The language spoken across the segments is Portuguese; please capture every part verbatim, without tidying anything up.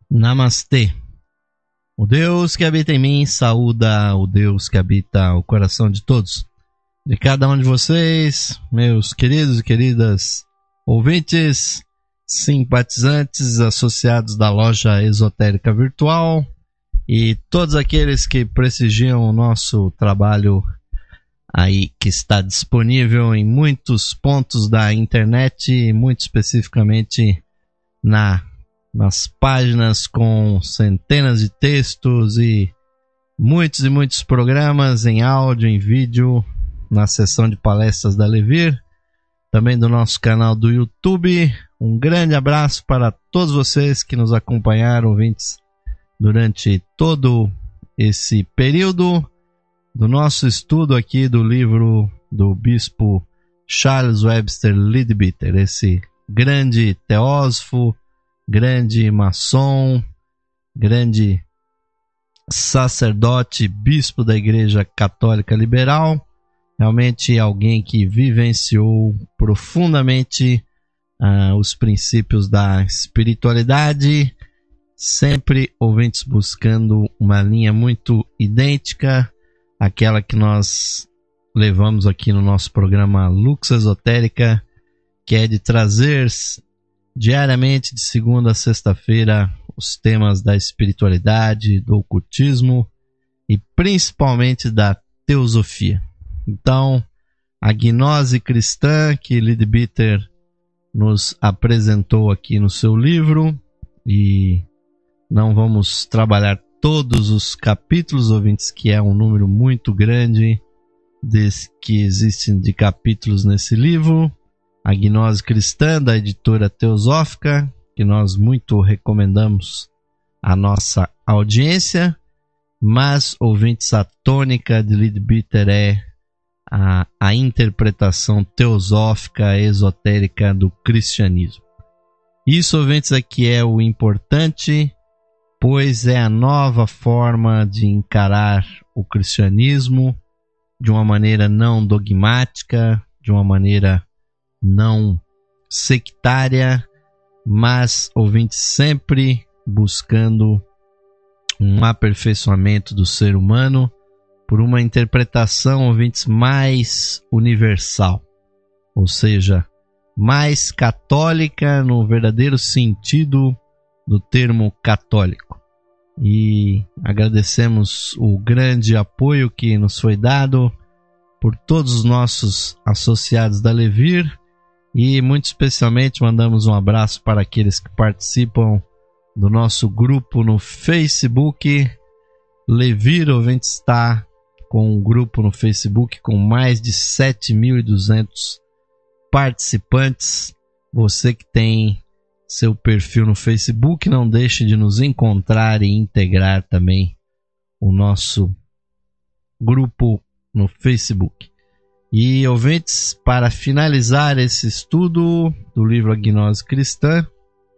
Namastê. O Deus que habita em mim saúda o Deus que habita o coração de todos. De cada um de vocês, meus queridos e queridas ouvintes, simpatizantes, associados da loja esotérica virtual e todos aqueles que prestigiam o nosso trabalho aí que está disponível em muitos pontos da internet, muito especificamente na nas páginas com centenas de textos e muitos e muitos programas em áudio, em vídeo, na seção de palestras da Levir, também do nosso canal do YouTube. Um grande abraço para todos vocês que nos acompanharam, ouvintes, durante todo esse período do nosso estudo aqui do livro do bispo Charles Webster Leadbeater, esse grande teósofo, grande maçom, grande sacerdote, bispo da Igreja Católica Liberal, realmente alguém que vivenciou profundamente uh, os princípios da espiritualidade, sempre ouvintes buscando uma linha muito idêntica àquela que nós levamos aqui no nosso programa Lux Esotérica, que é de trazer diariamente, de segunda a sexta-feira, os temas da espiritualidade, do ocultismo e principalmente da teosofia. Então, a gnose cristã que Leadbeater nos apresentou aqui no seu livro, e não vamos trabalhar todos os capítulos, ouvintes, que é um número muito grande des que existem de capítulos nesse livro. A Gnose Cristã, da editora Teosófica, que nós muito recomendamos à nossa audiência, mas, ouvintes, a tônica de Leadbeater é a, a interpretação teosófica, esotérica do cristianismo. Isso, ouvintes, aqui é o importante, pois é a nova forma de encarar o cristianismo de uma maneira não dogmática, de uma maneira não sectária, mas, ouvintes, sempre buscando um aperfeiçoamento do ser humano por uma interpretação, ouvintes, mais universal, ou seja, mais católica no verdadeiro sentido do termo católico. E agradecemos o grande apoio que nos foi dado por todos os nossos associados da Levir. E muito especialmente mandamos um abraço para aqueles que participam do nosso grupo no Facebook. Levir, ouvinte, está com um grupo no Facebook com mais de sete mil e duzentos participantes. Você que tem seu perfil no Facebook, não deixe de nos encontrar e integrar também o nosso grupo no Facebook. E, ouvintes, para finalizar esse estudo do livro A Gnose Cristã,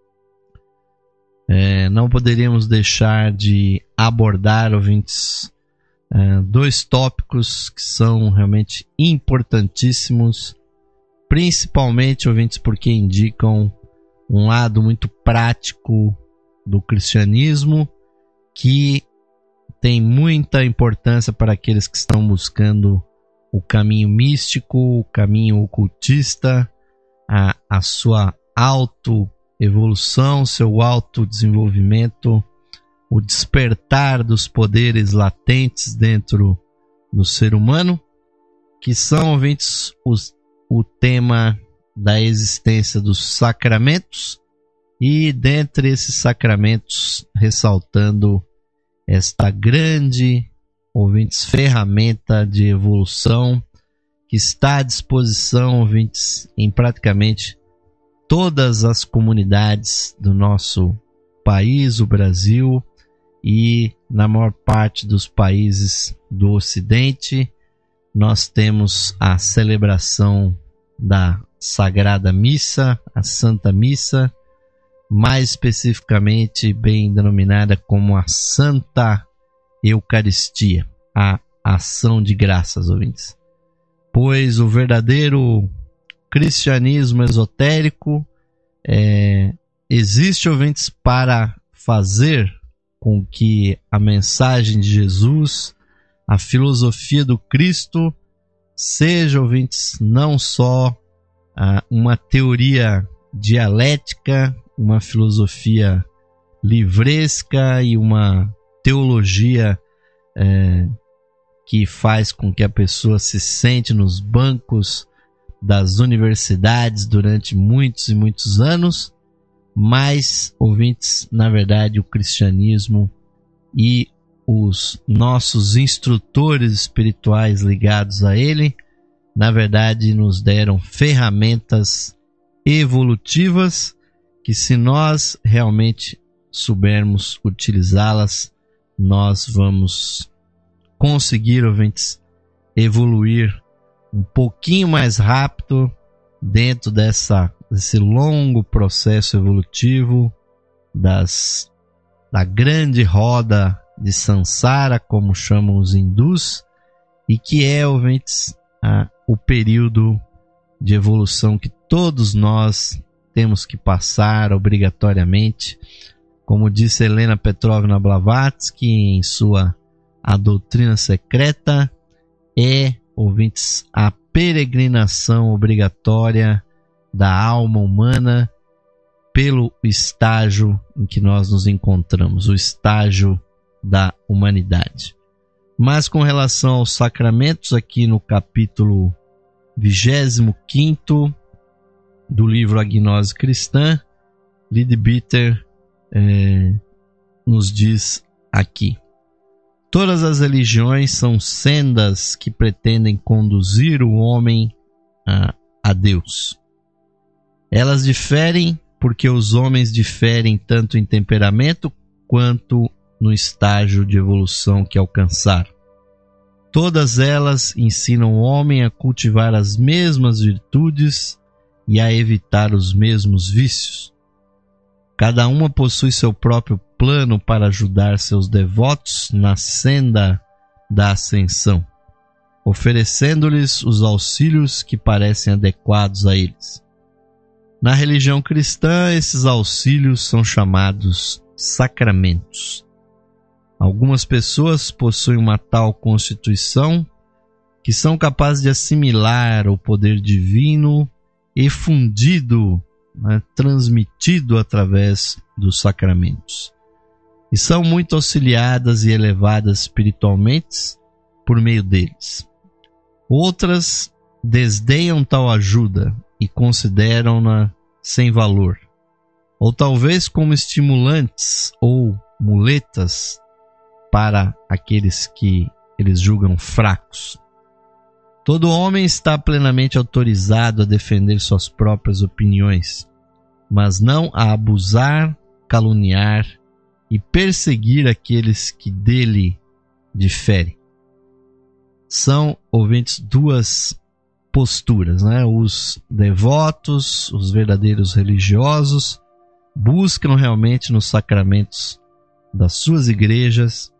é, não poderíamos deixar de abordar, ouvintes, é, dois tópicos que são realmente importantíssimos, principalmente, ouvintes, porque indicam um lado muito prático do cristianismo que tem muita importância para aqueles que estão buscando o caminho místico, o caminho ocultista, a, a sua autoevolução, seu autodesenvolvimento, o despertar dos poderes latentes dentro do ser humano, que são, ouvintes, os, o tema da existência dos sacramentos, e dentre esses sacramentos, ressaltando esta grande, ouvintes, ferramenta de evolução que está à disposição, ouvintes, em praticamente todas as comunidades do nosso país, o Brasil, e na maior parte dos países do Ocidente. Nós temos a celebração da Sagrada Missa, a Santa Missa, mais especificamente bem denominada como a Santa Eucaristia, a ação de graças, ouvintes. Pois o verdadeiro cristianismo esotérico é, existe, ouvintes, para fazer com que a mensagem de Jesus, a filosofia do Cristo, seja, ouvintes, não só ah, uma teoria dialética, uma filosofia livresca e uma teologia é, que faz com que a pessoa se sente nos bancos das universidades durante muitos e muitos anos, mas, ouvintes, na verdade, o cristianismo e os nossos instrutores espirituais ligados a ele, na verdade, nos deram ferramentas evolutivas que, se nós realmente soubermos utilizá-las, nós vamos conseguir, ouvintes, evoluir um pouquinho mais rápido dentro dessa, desse longo processo evolutivo das, da grande roda de Sansara, como chamam os hindus, e que é, ouvintes, a, o período de evolução que todos nós temos que passar obrigatoriamente. Como disse Helena Petrovna Blavatsky em sua A Doutrina Secreta, é, ouvintes, a peregrinação obrigatória da alma humana pelo estágio em que nós nos encontramos, o estágio da humanidade. Mas com relação aos sacramentos, aqui no capítulo vigésimo quinto do livro A Gnose Cristã, Leadbeater é, nos diz aqui: todas as religiões são sendas que pretendem conduzir o homem a, a Deus. Elas diferem porque os homens diferem tanto em temperamento quanto no estágio de evolução que alcançaram. Todas elas ensinam o homem a cultivar as mesmas virtudes e a evitar os mesmos vícios. Cada uma possui seu próprio plano para ajudar seus devotos na senda da ascensão, oferecendo-lhes os auxílios que parecem adequados a eles. Na religião cristã, esses auxílios são chamados sacramentos. Algumas pessoas possuem uma tal constituição que são capazes de assimilar o poder divino efundido, né, transmitido através dos sacramentos, e são muito auxiliadas e elevadas espiritualmente por meio deles. Outras desdenham tal ajuda e consideram-na sem valor, ou talvez como estimulantes ou muletas para aqueles que eles julgam fracos. Todo homem está plenamente autorizado a defender suas próprias opiniões, mas não a abusar, caluniar e perseguir aqueles que dele diferem. São, ouvintes, duas posturas, né? Os devotos, os verdadeiros religiosos, buscam realmente nos sacramentos das suas igrejas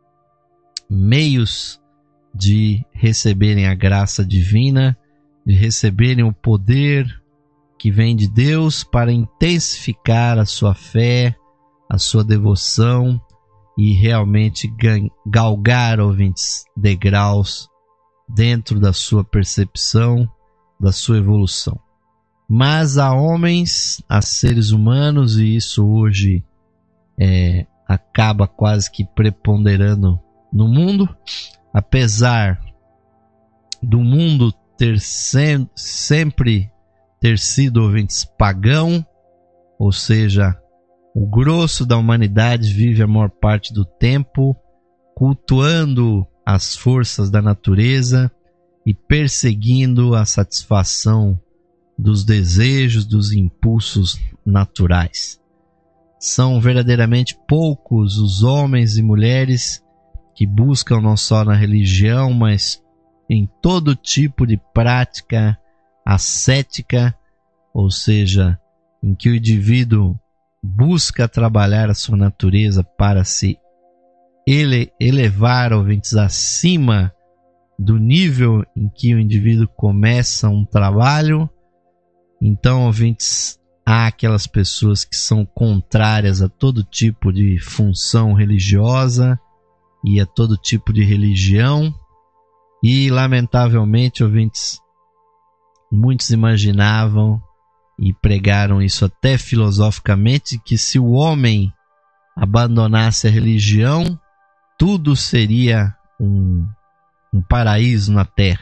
meios de receberem a graça divina, de receberem o poder que vem de Deus para intensificar a sua fé, a sua devoção e realmente galgar, ouvintes, degraus dentro da sua percepção, da sua evolução. Mas há homens, há seres humanos, e isso hoje é, acaba quase que preponderando no mundo, apesar do mundo ter sem, sempre ter sido, ouvintes, pagão, ou seja, o grosso da humanidade vive a maior parte do tempo cultuando as forças da natureza e perseguindo a satisfação dos desejos, dos impulsos naturais. São verdadeiramente poucos os homens e mulheres que buscam não só na religião, mas em todo tipo de prática ascética, ou seja, em que o indivíduo busca trabalhar a sua natureza para se ele elevar, ouvintes, acima do nível em que o indivíduo começa um trabalho. Então, ouvintes, há aquelas pessoas que são contrárias a todo tipo de função religiosa e a todo tipo de religião. E, lamentavelmente, ouvintes, muitos imaginavam e pregaram isso até filosoficamente, que se o homem abandonasse a religião, tudo seria um, um paraíso na terra.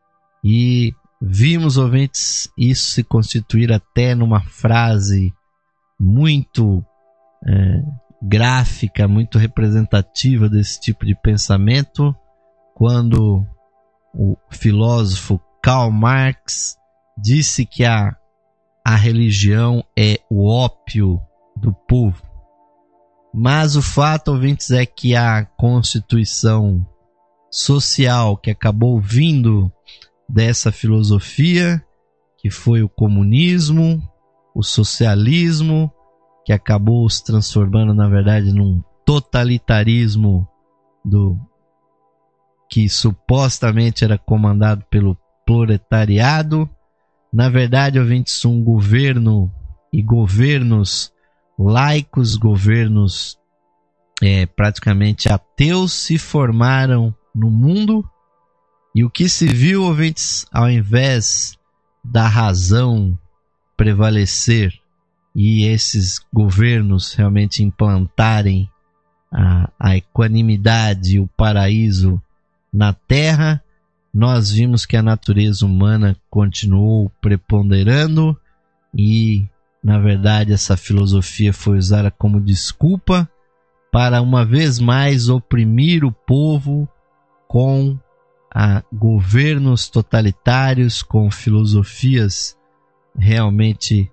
E vimos, ouvintes, isso se constituir até numa frase muito é, gráfica, muito representativa desse tipo de pensamento, quando o filósofo Karl Marx disse que a, a religião é o ópio do povo. Mas o fato, ouvintes, é que a constituição social que acabou vindo dessa filosofia, que foi o comunismo, o socialismo, que acabou se transformando, na verdade, num totalitarismo do que supostamente era comandado pelo proletariado. Na verdade, ouvintes, um governo e governos laicos, governos é, praticamente ateus se formaram no mundo. E o que se viu, ouvintes, ao invés da razão prevalecer e esses governos realmente implantarem a, a equanimidade e o paraíso na terra, nós vimos que a natureza humana continuou preponderando e, na verdade, essa filosofia foi usada como desculpa para, uma vez mais, oprimir o povo com a governos totalitários, com filosofias realmente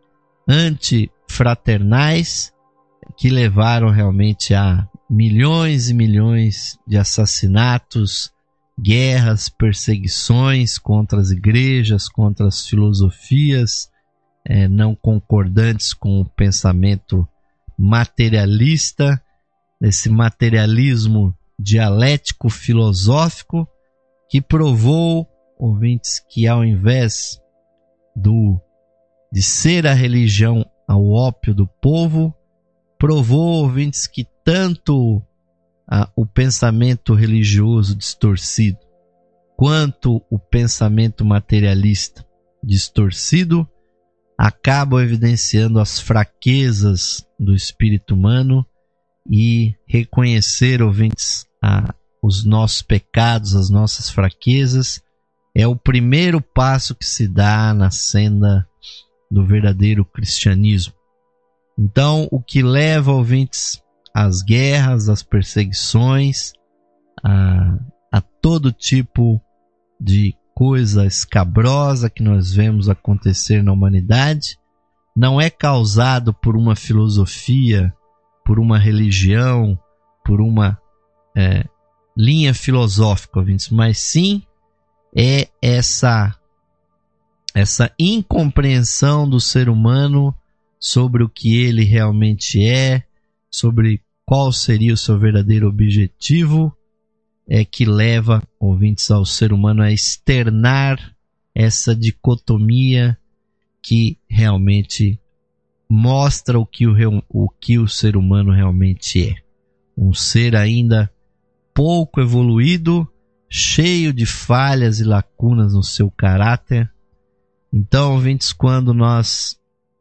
antifraternais, que levaram realmente a milhões e milhões de assassinatos, guerras, perseguições contra as igrejas, contra as filosofias eh, não concordantes com o pensamento materialista, esse materialismo dialético filosófico, que provou, ouvintes, que ao invés do, de ser a religião ao ópio do povo, provou, ouvintes, que tanto ah, o pensamento religioso distorcido quanto o pensamento materialista distorcido acabam evidenciando as fraquezas do espírito humano, e reconhecer, ouvintes, a os nossos pecados, as nossas fraquezas, é o primeiro passo que se dá na senda do verdadeiro cristianismo. Então, o que leva, ouvintes, às guerras, às perseguições, a, a todo tipo de coisa escabrosa que nós vemos acontecer na humanidade, não é causado por uma filosofia, por uma religião, por uma é, linha filosófica, ouvintes, mas sim é essa, essa incompreensão do ser humano sobre o que ele realmente é, sobre qual seria o seu verdadeiro objetivo, é que leva, ouvintes, ao ser humano a externar essa dicotomia que realmente mostra o que o, o que o ser humano realmente é. Um ser ainda pouco evoluído, cheio de falhas e lacunas no seu caráter. Então, ouvintes, quando nós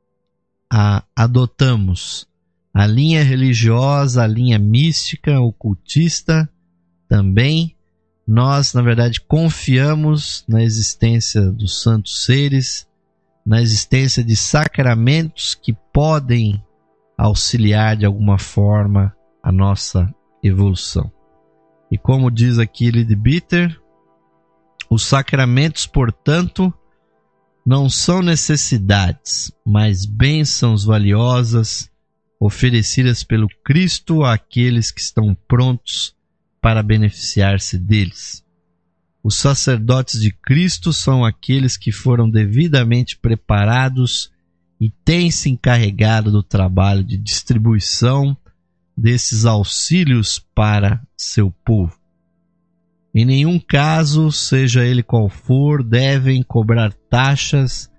a, adotamos a linha religiosa, a linha mística, ocultista, também nós, na verdade, confiamos na existência dos santos seres, na existência de sacramentos que podem auxiliar de alguma forma a nossa evolução. E como diz aqui Leadbeater, os sacramentos, portanto, não são necessidades, mas bênçãos valiosas oferecidas pelo Cristo àqueles que estão prontos para beneficiar-se deles. Os sacerdotes de Cristo são aqueles que foram devidamente preparados e têm se encarregado do trabalho de distribuição desses auxílios para seu povo. Em nenhum caso, seja ele qual for, devem cobrar taxas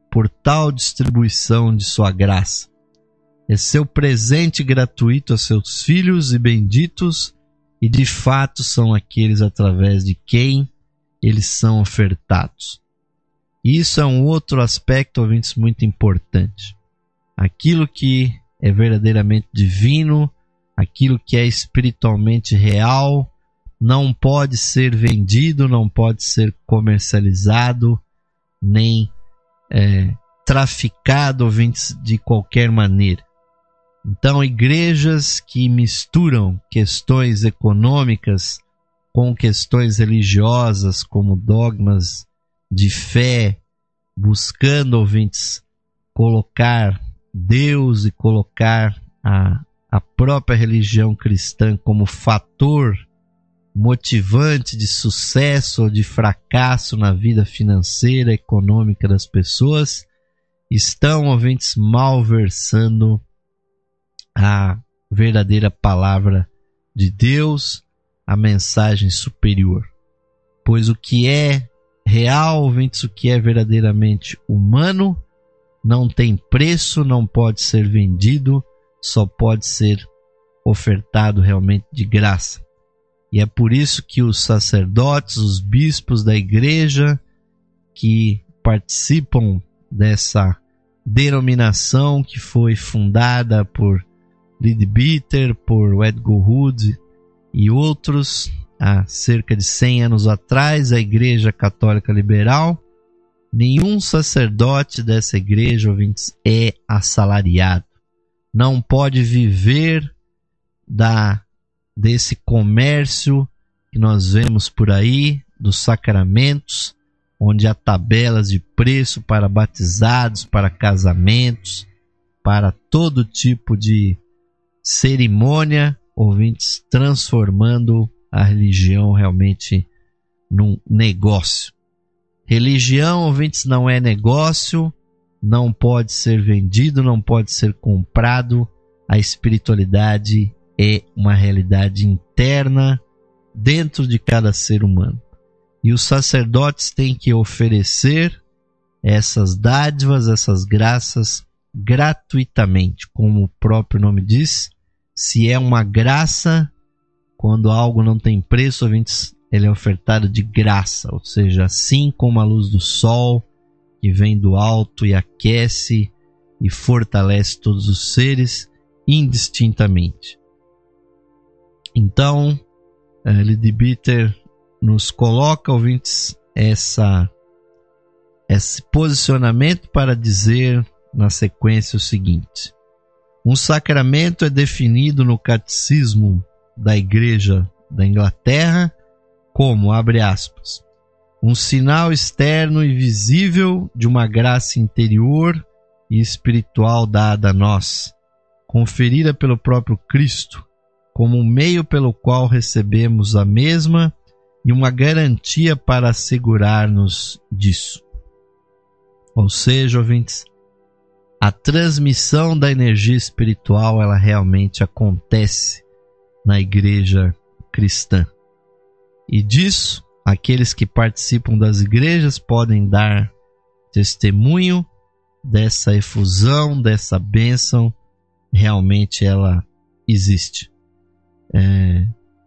por tal distribuição de sua graça. É seu presente gratuito a seus filhos e benditos, e de fato são aqueles através de quem eles são ofertados. Isso é um outro aspecto, ouvintes, muito importante. Aquilo que é verdadeiramente divino, aquilo que é espiritualmente real, não pode ser vendido, não pode ser comercializado, nem é, traficado, ouvintes, de qualquer maneira. Então, igrejas que misturam questões econômicas com questões religiosas, como dogmas de fé, buscando, ouvintes, colocar Deus e colocar a, a própria religião cristã como fator motivante de sucesso ou de fracasso na vida financeira, econômica das pessoas, estão, ouvintes, malversando a verdadeira palavra de Deus, a mensagem superior. Pois o que é real, ouvintes, o que é verdadeiramente humano, não tem preço, não pode ser vendido, só pode ser ofertado realmente de graça. E é por isso que os sacerdotes, os bispos da igreja que participam dessa denominação que foi fundada por Leadbeater, por Edgar Hood e outros há cerca de cem anos atrás, a Igreja Católica Liberal, nenhum sacerdote dessa igreja, ouvintes, é assalariado. Não pode viver da desse comércio que nós vemos por aí, dos sacramentos, onde há tabelas de preço para batizados, para casamentos, para todo tipo de cerimônia, ouvintes, transformando a religião realmente num negócio. Religião, ouvintes, não é negócio, não pode ser vendido, não pode ser comprado. A espiritualidade é uma realidade interna dentro de cada ser humano. E os sacerdotes têm que oferecer essas dádivas, essas graças gratuitamente, como o próprio nome diz. Se é uma graça, quando algo não tem preço, ouvintes, ele é ofertado de graça, ou seja, assim como a luz do sol, que vem do alto e aquece e fortalece todos os seres indistintamente. Então, Leadbeater nos coloca, ouvintes, essa, esse posicionamento para dizer na sequência o seguinte: um sacramento é definido no Catecismo da Igreja da Inglaterra como, abre aspas, um sinal externo e visível de uma graça interior e espiritual dada a nós, conferida pelo próprio Cristo, como um meio pelo qual recebemos a mesma e uma garantia para assegurar-nos disso. Ou seja, ouvintes, a transmissão da energia espiritual, ela realmente acontece na igreja cristã. E disso, aqueles que participam das igrejas podem dar testemunho dessa efusão, dessa bênção, realmente ela existe. É,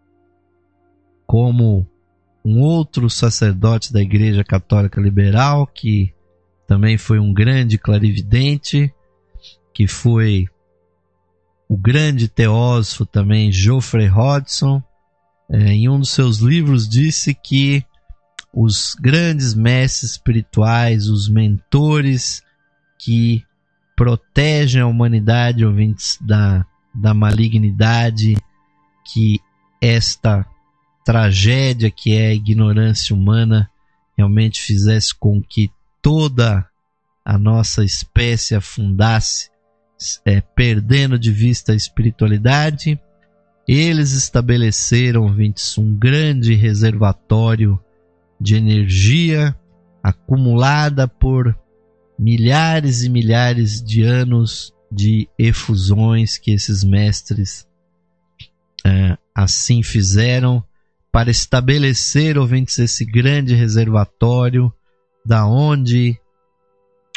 como um outro sacerdote da Igreja Católica Liberal, que também foi um grande clarividente, que foi o grande teósofo também, Geoffrey Hodgson, é, em um dos seus livros disse que os grandes mestres espirituais, os mentores que protegem a humanidade, ouvintes, da, da malignidade, que esta tragédia que é a ignorância humana realmente fizesse com que toda a nossa espécie afundasse, é, perdendo de vista a espiritualidade. Eles estabeleceram, ouvintes, um grande reservatório de energia acumulada por milhares e milhares de anos de efusões que esses mestres é, assim fizeram para estabelecer, ouvintes, esse grande reservatório da onde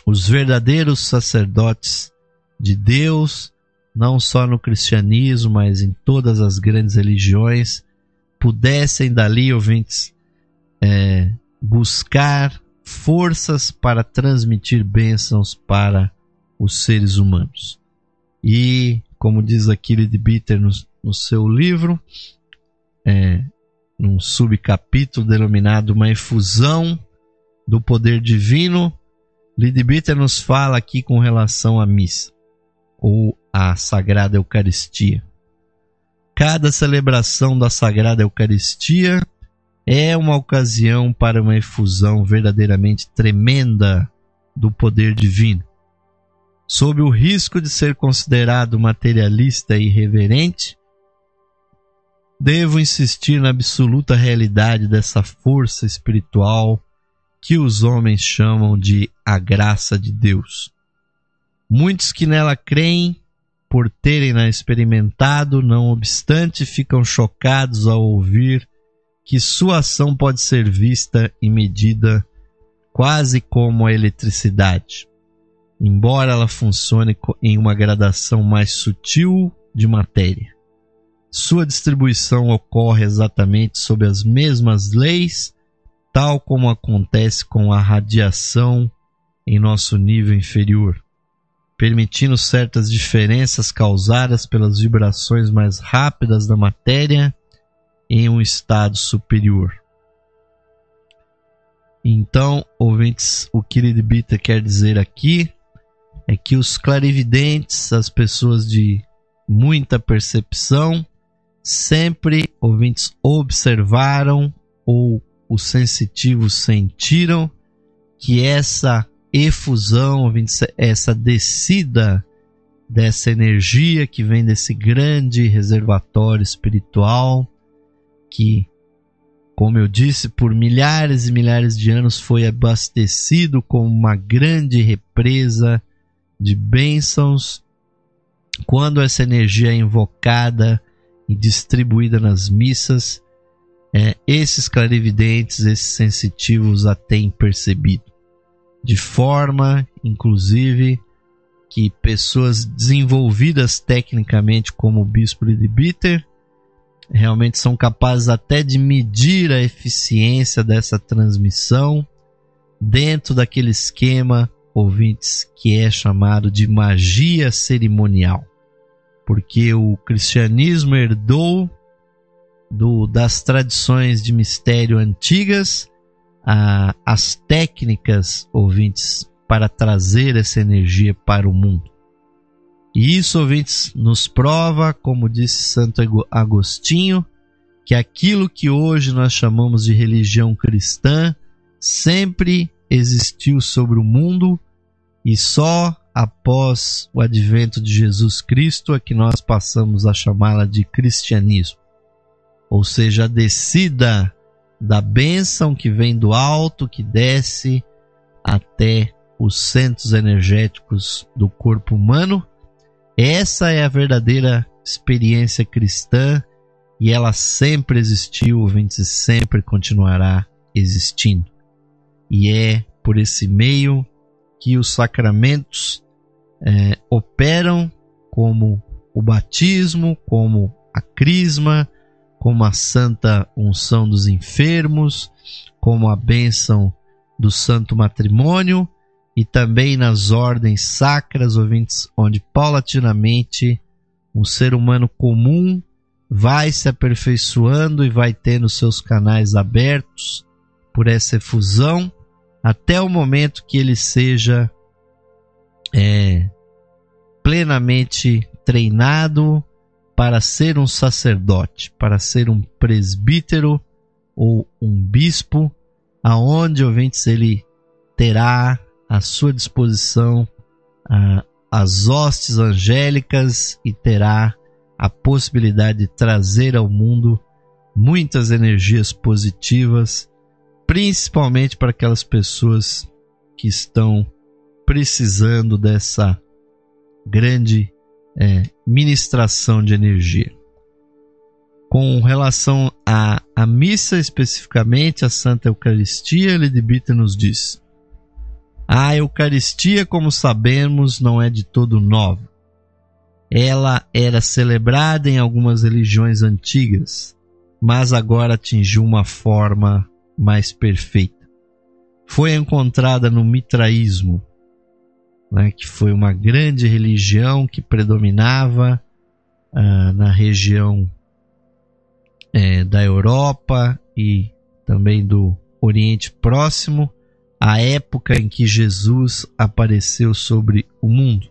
os verdadeiros sacerdotes de Deus, não só no cristianismo, mas em todas as grandes religiões, pudessem dali, ouvintes, é, buscar forças para transmitir bênçãos para os seres humanos. E, como diz aqui Leadbeater no, no seu livro, é, num subcapítulo denominado Uma Efusão do Poder Divino, Leadbeater nos fala aqui com relação à missa, ou à Sagrada Eucaristia. Cada celebração da Sagrada Eucaristia é uma ocasião para uma efusão verdadeiramente tremenda do poder divino. Sob o risco de ser considerado materialista e irreverente, devo insistir na absoluta realidade dessa força espiritual que os homens chamam de a graça de Deus. Muitos que nela creem, por terem-na experimentado, não obstante, ficam chocados ao ouvir que sua ação pode ser vista e medida quase como a eletricidade, embora ela funcione em uma gradação mais sutil de matéria. Sua distribuição ocorre exatamente sob as mesmas leis, tal como acontece com a radiação em nosso nível inferior, permitindo certas diferenças causadas pelas vibrações mais rápidas da matéria em um estado superior. Então, ouvintes, o que Leadbeater quer dizer aqui é que os clarividentes, as pessoas de muita percepção, sempre, ouvintes, observaram ou os sensitivos sentiram que essa efusão, ouvintes, essa descida dessa energia que vem desse grande reservatório espiritual, que, como eu disse, por milhares e milhares de anos foi abastecido como uma grande represa de bênçãos. Quando essa energia é invocada e distribuída nas missas, é, esses clarividentes, esses sensitivos a têm percebido. De forma, inclusive, que pessoas desenvolvidas tecnicamente como o Bispo Leadbeater realmente são capazes até de medir a eficiência dessa transmissão dentro daquele esquema, ouvintes, que é chamado de magia cerimonial. Porque o cristianismo herdou do, das tradições de mistério antigas a, as técnicas, ouvintes, para trazer essa energia para o mundo. E isso, ouvintes, nos prova, como disse Santo Agostinho, que aquilo que hoje nós chamamos de religião cristã sempre existiu sobre o mundo e só após o advento de Jesus Cristo é que nós passamos a chamá-la de cristianismo. Ou seja, a descida da bênção que vem do alto, que desce até os centros energéticos do corpo humano. Essa é a verdadeira experiência cristã e ela sempre existiu, ouvintes, e sempre continuará existindo. E é por esse meio que os sacramentos é, operam, como o batismo, como a crisma, como a santa unção dos enfermos, como a bênção do santo matrimônio, e também nas ordens sacras, ouvintes, onde paulatinamente um ser humano comum vai se aperfeiçoando e vai tendo seus canais abertos por essa efusão, até o momento que ele seja é, plenamente treinado para ser um sacerdote, para ser um presbítero ou um bispo, aonde, ouvintes, ele terá à sua disposição ah, as hostes angélicas e terá a possibilidade de trazer ao mundo muitas energias positivas, principalmente para aquelas pessoas que estão precisando dessa grande é, ministração de energia. Com relação à, à missa, especificamente a Santa Eucaristia, Leadbeater nos diz: A Eucaristia, como sabemos, não é de todo nova. Ela era celebrada em algumas religiões antigas, mas agora atingiu uma forma mais perfeita. Foi encontrada no mitraísmo, né, que foi uma grande religião que predominava ah, na região é, da Europa e também do Oriente Próximo, a época em que Jesus apareceu sobre o mundo.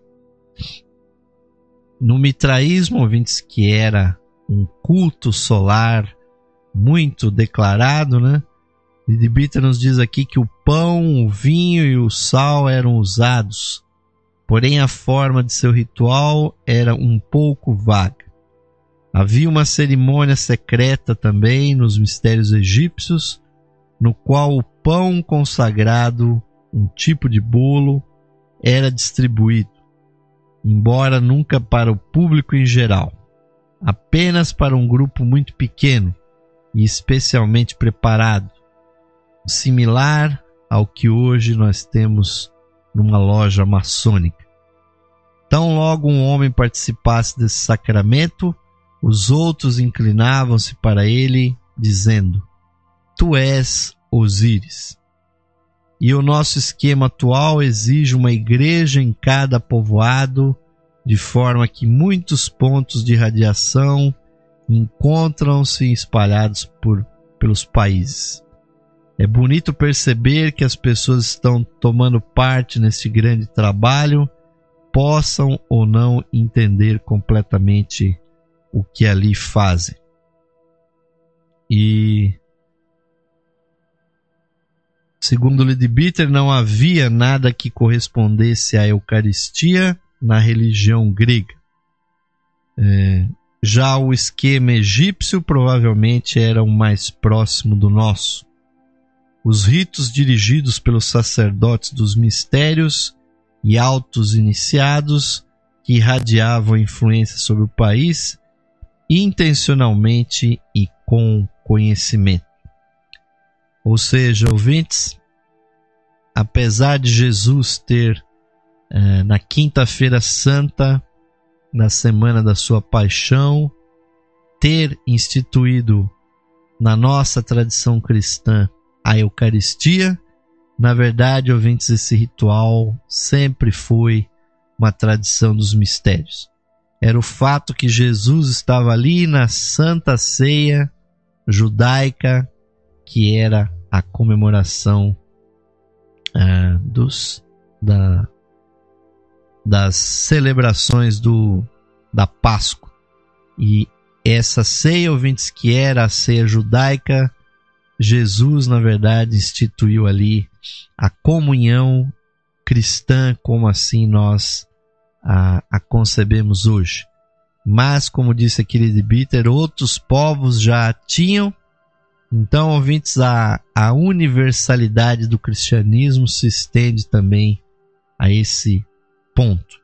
No mitraísmo, ouvintes, que era um culto solar muito declarado, né? Lidibita nos diz aqui que o pão, o vinho e o sal eram usados, porém a forma de seu ritual era um pouco vaga. Havia uma cerimônia secreta também nos mistérios egípcios, no qual o pão consagrado, um tipo de bolo, era distribuído, embora nunca para o público em geral, apenas para um grupo muito pequeno e especialmente preparado, similar ao que hoje nós temos numa loja maçônica. Tão logo um homem participasse desse sacramento, os outros inclinavam-se para ele, dizendo: Tu és Osíris. E o nosso esquema atual exige uma igreja em cada povoado, de forma que muitos pontos de radiação encontram-se espalhados por, pelos países. É bonito perceber que as pessoas estão tomando parte nesse grande trabalho, possam ou não entender completamente o que ali fazem. E segundo Leadbeater, não havia nada que correspondesse à Eucaristia na religião grega. É, já o esquema egípcio provavelmente era o mais próximo do nosso. Os ritos dirigidos pelos sacerdotes dos mistérios e altos iniciados que irradiavam influência sobre o país intencionalmente e com conhecimento. Ou seja, ouvintes, apesar de Jesus ter, eh, na quinta-feira santa, na semana da sua paixão, ter instituído na nossa tradição cristã a Eucaristia, na verdade, ouvintes, esse ritual sempre foi uma tradição dos mistérios. Era o fato que Jesus estava ali na Santa Ceia judaica, que era a comemoração ah, dos, da, das celebrações do, da Páscoa. E essa ceia, ouvintes, que era a ceia judaica, Jesus, na verdade, instituiu ali a comunhão cristã, como assim nós a, a concebemos hoje. Mas, como disse aqui Leadbeater, outros povos já tinham. Então, ouvintes, a, a universalidade do cristianismo se estende também a esse ponto.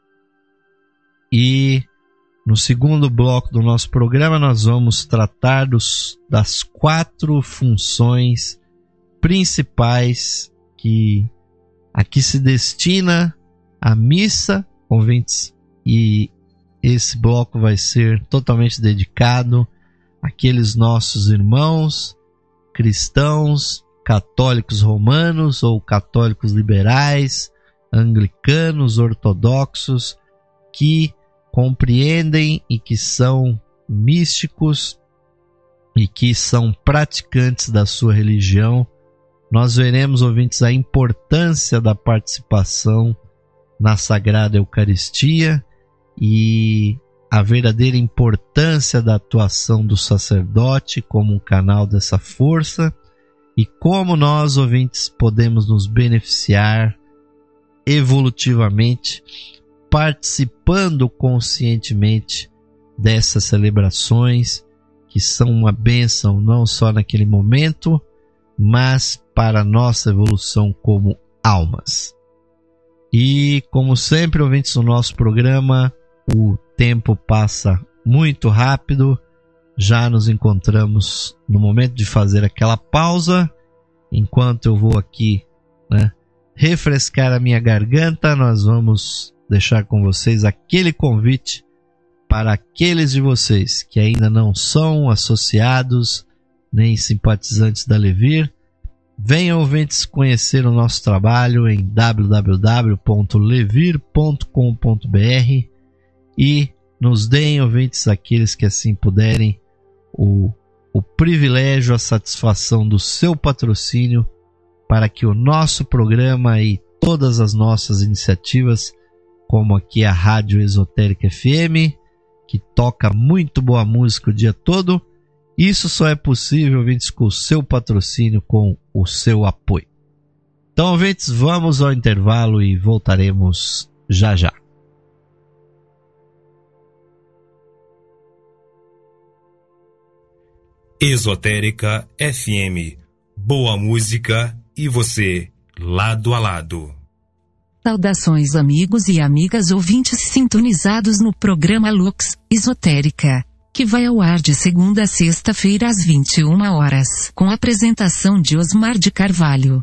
E no segundo bloco do nosso programa nós vamos tratar dos, das quatro funções principais que aqui se destina a missa, ouvintes, e esse bloco vai ser totalmente dedicado àqueles nossos irmãos cristãos, católicos romanos ou católicos liberais, anglicanos, ortodoxos, que compreendem e que são místicos e que são praticantes da sua religião. Nós veremos, ouvintes, a importância da participação na Sagrada Eucaristia e a verdadeira importância da atuação do sacerdote como um canal dessa força e como nós, ouvintes, podemos nos beneficiar evolutivamente participando conscientemente dessas celebrações que são uma bênção não só naquele momento, mas para a nossa evolução como almas. E como sempre, ouvintes, no nosso programa, o tempo passa muito rápido. Já nos encontramos no momento de fazer aquela pausa, enquanto eu vou aqui, né, refrescar a minha garganta, nós vamos deixar com vocês aquele convite para aqueles de vocês que ainda não são associados nem simpatizantes da Levir. Venham, ouvintes, conhecer o nosso trabalho em w w w ponto levir ponto com ponto b r e nos deem, ouvintes, aqueles que assim puderem, o, o privilégio, a satisfação do seu patrocínio para que o nosso programa e todas as nossas iniciativas, como aqui a Rádio Esotérica F M, que toca muito boa música o dia todo, isso só é possível, ouvintes, com o seu patrocínio, com o seu apoio. Então, ouvintes, vamos ao intervalo e voltaremos já já. Esotérica F M. Boa música e você lado a lado. Saudações, amigos e amigas ouvintes sintonizados no programa Lux Esotérica, que vai ao ar de segunda a sexta-feira às vinte e uma horas, com a apresentação de Osmar de Carvalho.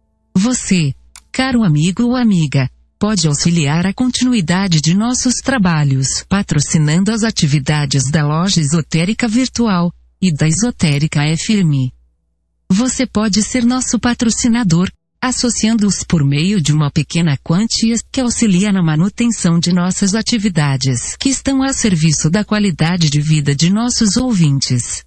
Você, caro amigo ou amiga, pode auxiliar a continuidade de nossos trabalhos patrocinando as atividades da Loja Esotérica Virtual e da Esotérica F M. Você pode ser nosso patrocinador, associando-os por meio de uma pequena quantia que auxilia na manutenção de nossas atividades, que estão a serviço da qualidade de vida de nossos ouvintes.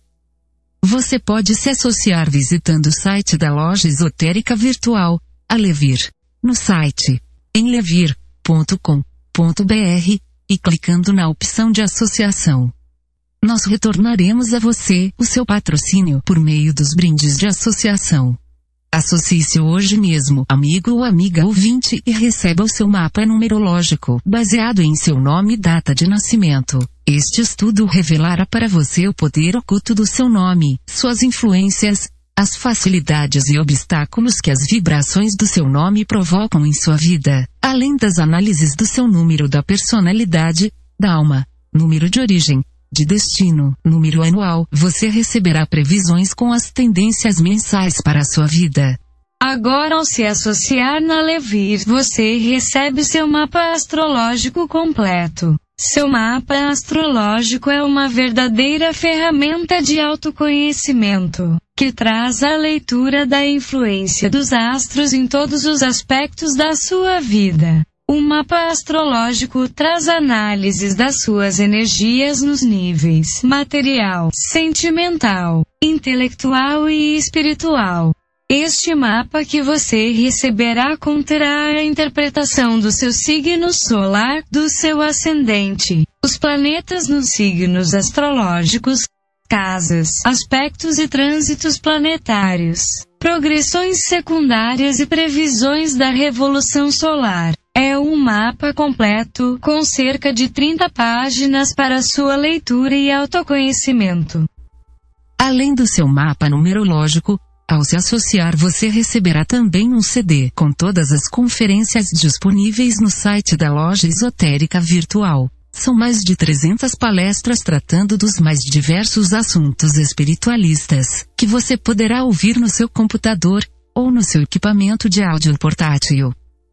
Você pode se associar visitando o site da Loja Esotérica Virtual, a Levir, no site em levir ponto com ponto b r e clicando na opção de associação. Nós retornaremos a você o seu patrocínio por meio dos brindes de associação. Associe-se hoje mesmo, amigo ou amiga ouvinte, e receba o seu mapa numerológico, baseado em seu nome e data de nascimento. Este estudo revelará para você o poder oculto do seu nome, suas influências, as facilidades e obstáculos que as vibrações do seu nome provocam em sua vida, além das análises do seu número da personalidade, da alma, número de origem, de destino, número anual. Você receberá previsões com as tendências mensais para a sua vida. Agora, ao se associar na Levir, você recebe seu mapa astrológico completo. Seu mapa astrológico é uma verdadeira ferramenta de autoconhecimento, que traz a leitura da influência dos astros em todos os aspectos da sua vida. O mapa astrológico traz análises das suas energias nos níveis material, sentimental, intelectual e espiritual. Este mapa que você receberá conterá a interpretação do seu signo solar, do seu ascendente, os planetas nos signos astrológicos, casas, aspectos e trânsitos planetários, progressões secundárias e previsões da revolução solar. É um mapa completo, com cerca de trinta páginas para sua leitura e autoconhecimento. Além do seu mapa numerológico, ao se associar você receberá também um C D com todas as conferências disponíveis no site da Loja Esotérica Virtual. São mais de trezentas palestras tratando dos mais diversos assuntos espiritualistas, que você poderá ouvir no seu computador, ou no seu equipamento de áudio portátil.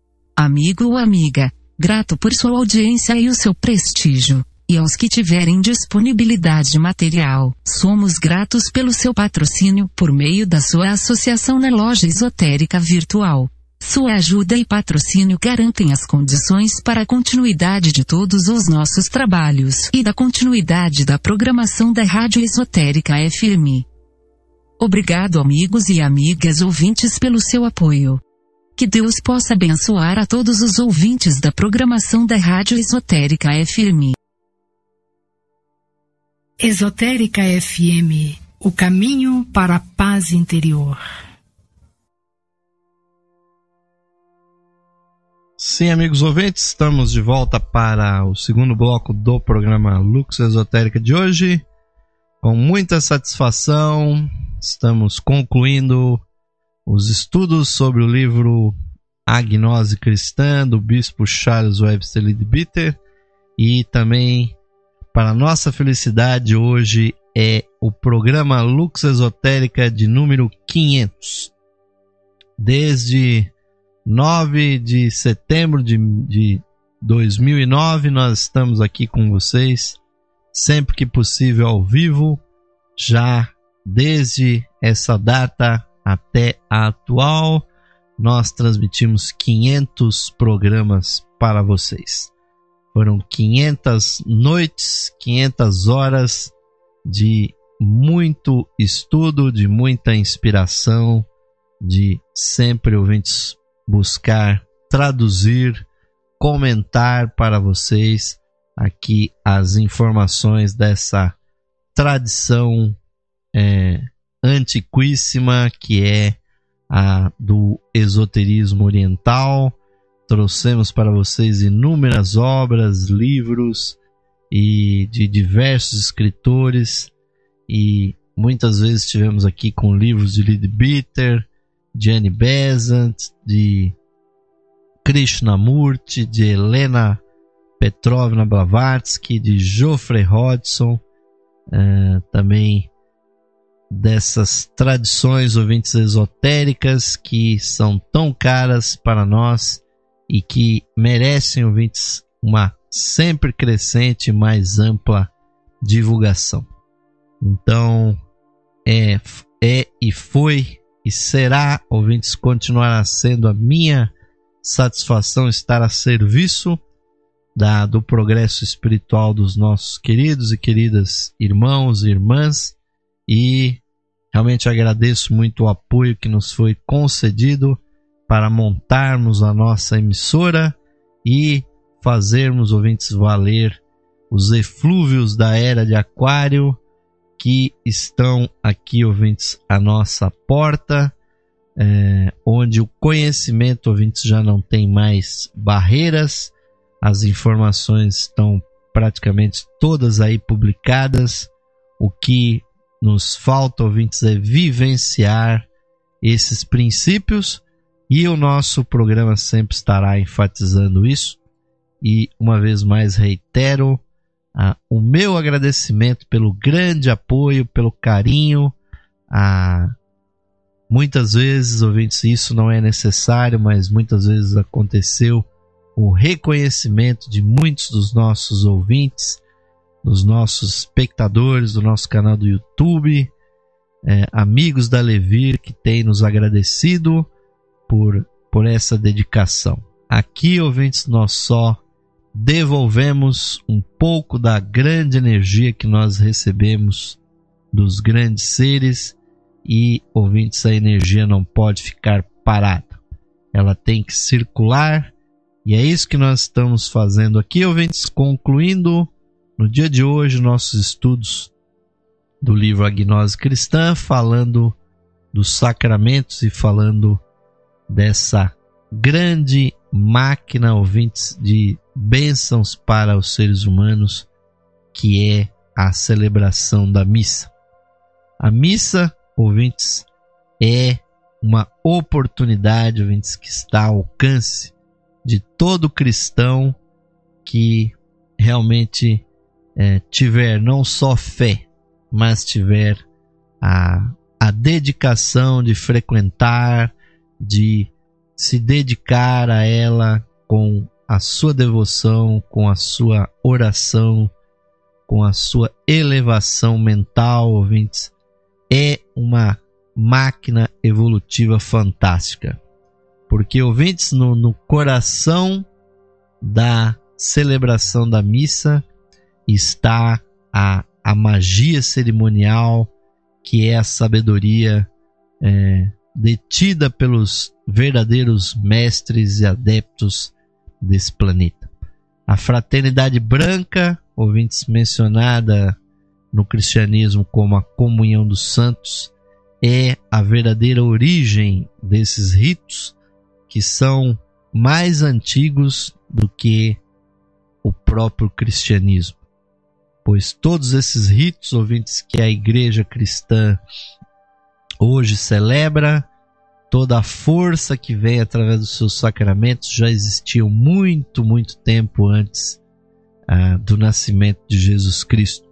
Amigo ou amiga, grato por sua audiência e o seu prestígio. E aos que tiverem disponibilidade material, somos gratos pelo seu patrocínio por meio da sua associação na Loja Esotérica Virtual. Sua ajuda e patrocínio garantem as condições para a continuidade de todos os nossos trabalhos e da continuidade da programação da Rádio Esotérica F M. Obrigado, amigos e amigas ouvintes, pelo seu apoio. Que Deus possa abençoar a todos os ouvintes da programação da Rádio Esotérica F M. Esotérica F M, o caminho para a paz interior. Sim, amigos ouvintes, estamos de volta para o segundo bloco do programa Lux Esotérica de hoje. Com muita satisfação, estamos concluindo os estudos sobre o livro A Gnose Cristã, do bispo Charles Webster Leadbeater, e também, para nossa felicidade, hoje é o programa Lux Esotérica de número quinhentos. Desde nove de setembro de, de dois mil e nove, nós estamos aqui com vocês, sempre que possível ao vivo, já desde essa data até a atual, nós transmitimos quinhentos programas para vocês. Foram quinhentas noites, quinhentas horas de muito estudo, de muita inspiração, de sempre ouvintes buscar traduzir, comentar para vocês aqui as informações dessa tradição é, antiquíssima que é a do esoterismo oriental. Trouxemos para vocês inúmeras obras, livros e de diversos escritores, e muitas vezes estivemos aqui com livros de Leadbeater, de Annie Besant, de Krishnamurti, de Helena Petrovna Blavatsky, de Geoffrey Hodgson, uh, também dessas tradições ouvintes esotéricas que são tão caras para nós e que merecem, ouvintes, uma sempre crescente e mais ampla divulgação. Então, é, é e foi e será, ouvintes, continuará sendo a minha satisfação estar a serviço da, do progresso espiritual dos nossos queridos e queridas irmãos e irmãs, e realmente agradeço muito o apoio que nos foi concedido para montarmos a nossa emissora e fazermos, ouvintes, valer os eflúvios da era de Aquário que estão aqui, ouvintes, à nossa porta, é, onde o conhecimento, ouvintes, já não tem mais barreiras, as informações estão praticamente todas aí publicadas. O que nos falta, ouvintes, é vivenciar esses princípios, e o nosso programa sempre estará enfatizando isso. E uma vez mais reitero ah, o meu agradecimento pelo grande apoio, pelo carinho. Ah, muitas vezes, ouvintes, isso não é necessário, mas muitas vezes aconteceu o reconhecimento de muitos dos nossos ouvintes, dos nossos espectadores do nosso canal do YouTube, é, amigos da Levir que têm nos agradecido por, por essa dedicação. Aqui, ouvintes, nós só devolvemos um pouco da grande energia que nós recebemos dos grandes seres, e, ouvintes, a energia não pode ficar parada, ela tem que circular, e é isso que nós estamos fazendo aqui, ouvintes, concluindo no dia de hoje nossos estudos do livro A Gnose Cristã, falando dos sacramentos e falando dessa grande máquina, ouvintes, de bênçãos para os seres humanos, que é a celebração da missa. A missa, ouvintes, é uma oportunidade, ouvintes, que está ao alcance de todo cristão que realmente é, tiver não só fé, mas tiver a, a dedicação de frequentar, de se dedicar a ela com a sua devoção, com a sua oração, com a sua elevação mental, ouvintes. É uma máquina evolutiva fantástica, porque, ouvintes, no, no coração da celebração da missa está a, a magia cerimonial, que é a sabedoria é, detida pelos verdadeiros mestres e adeptos desse planeta. A fraternidade branca, ouvintes, mencionada no cristianismo como a comunhão dos santos, é a verdadeira origem desses ritos, que são mais antigos do que o próprio cristianismo. Pois todos esses ritos, ouvintes, que a igreja cristã hoje celebra, toda a força que vem através dos seus sacramentos já existiam muito, muito tempo antes ah, do nascimento de Jesus Cristo.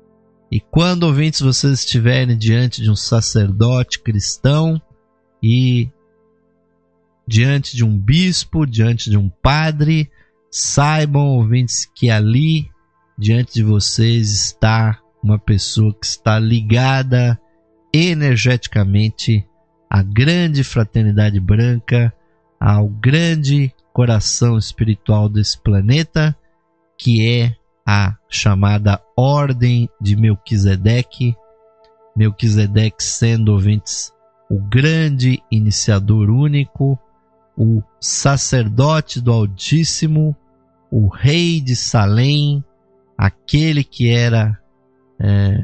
E quando, ouvintes, vocês estiverem diante de um sacerdote cristão e diante de um bispo, diante de um padre, saibam, ouvintes, que ali, diante de vocês, está uma pessoa que está ligada energeticamente à grande fraternidade branca, ao grande coração espiritual desse planeta, que é a chamada Ordem de Melquisedeque. Melquisedeque sendo, ouvintes, o grande iniciador único, o sacerdote do Altíssimo, o rei de Salém, aquele que era é,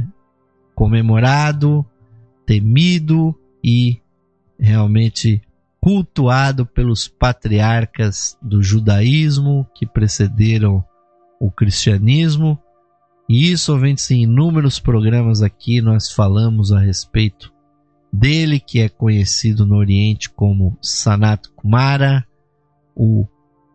comemorado, temido e realmente cultuado pelos patriarcas do judaísmo que precederam o cristianismo. E isso, ouvintes, em inúmeros programas aqui nós falamos a respeito dele, que é conhecido no Oriente como Sanat Kumara, o,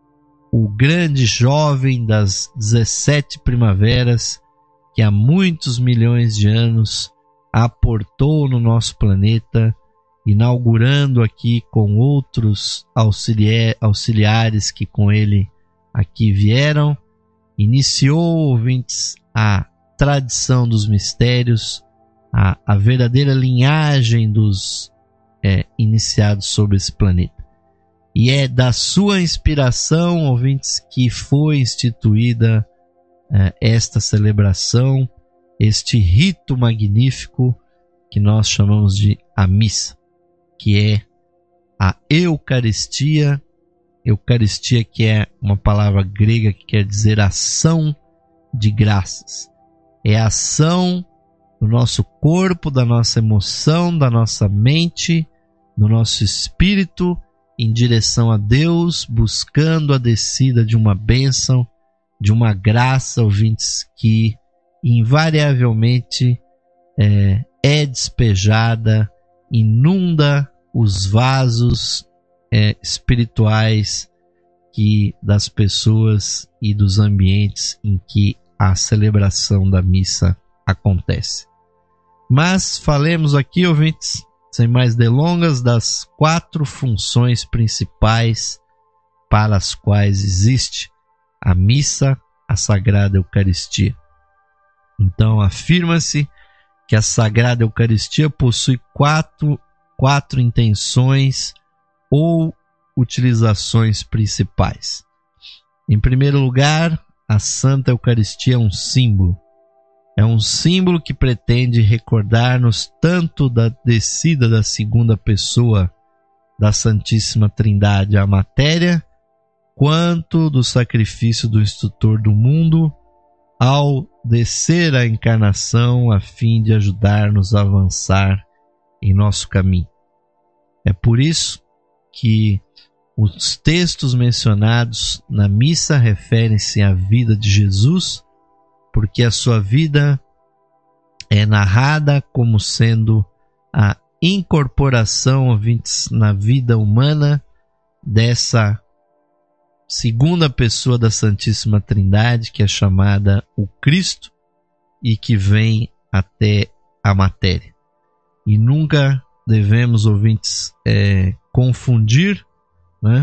o grande jovem das dezessete primaveras, que há muitos milhões de anos aportou no nosso planeta, inaugurando aqui com outros auxiliar, auxiliares que com ele aqui vieram, iniciou, ouvintes, a tradição dos mistérios, a, a verdadeira linhagem dos é, iniciados sobre esse planeta. E é da sua inspiração, ouvintes, que foi instituída é, esta celebração, este rito magnífico que nós chamamos de a missa, que é a Eucaristia. Eucaristia, que é uma palavra grega que quer dizer ação de graças. É a ação do nosso corpo, da nossa emoção, da nossa mente, do nosso espírito em direção a Deus, buscando a descida de uma bênção, de uma graça, ouvintes, que invariavelmente é, é despejada, inunda os vasos é, espirituais que, das pessoas e dos ambientes em que a celebração da missa acontece. Mas falemos aqui, ouvintes, sem mais delongas, das quatro funções principais para as quais existe a missa, a Sagrada Eucaristia. Então, afirma-se que a Sagrada Eucaristia possui quatro, quatro intenções ou utilizações principais. Em primeiro lugar, a Santa Eucaristia é um símbolo. É um símbolo que pretende recordar-nos tanto da descida da segunda pessoa da Santíssima Trindade à matéria, quanto do sacrifício do instrutor do mundo ao descer à encarnação a fim de ajudar-nos a avançar em nosso caminho. É por isso que os textos mencionados na missa referem-se à vida de Jesus, porque a sua vida é narrada como sendo a incorporação, ouvintes, na vida humana dessa segunda pessoa da Santíssima Trindade, que é chamada o Cristo e que vem até a matéria. E nunca devemos, ouvintes, é, confundir, né,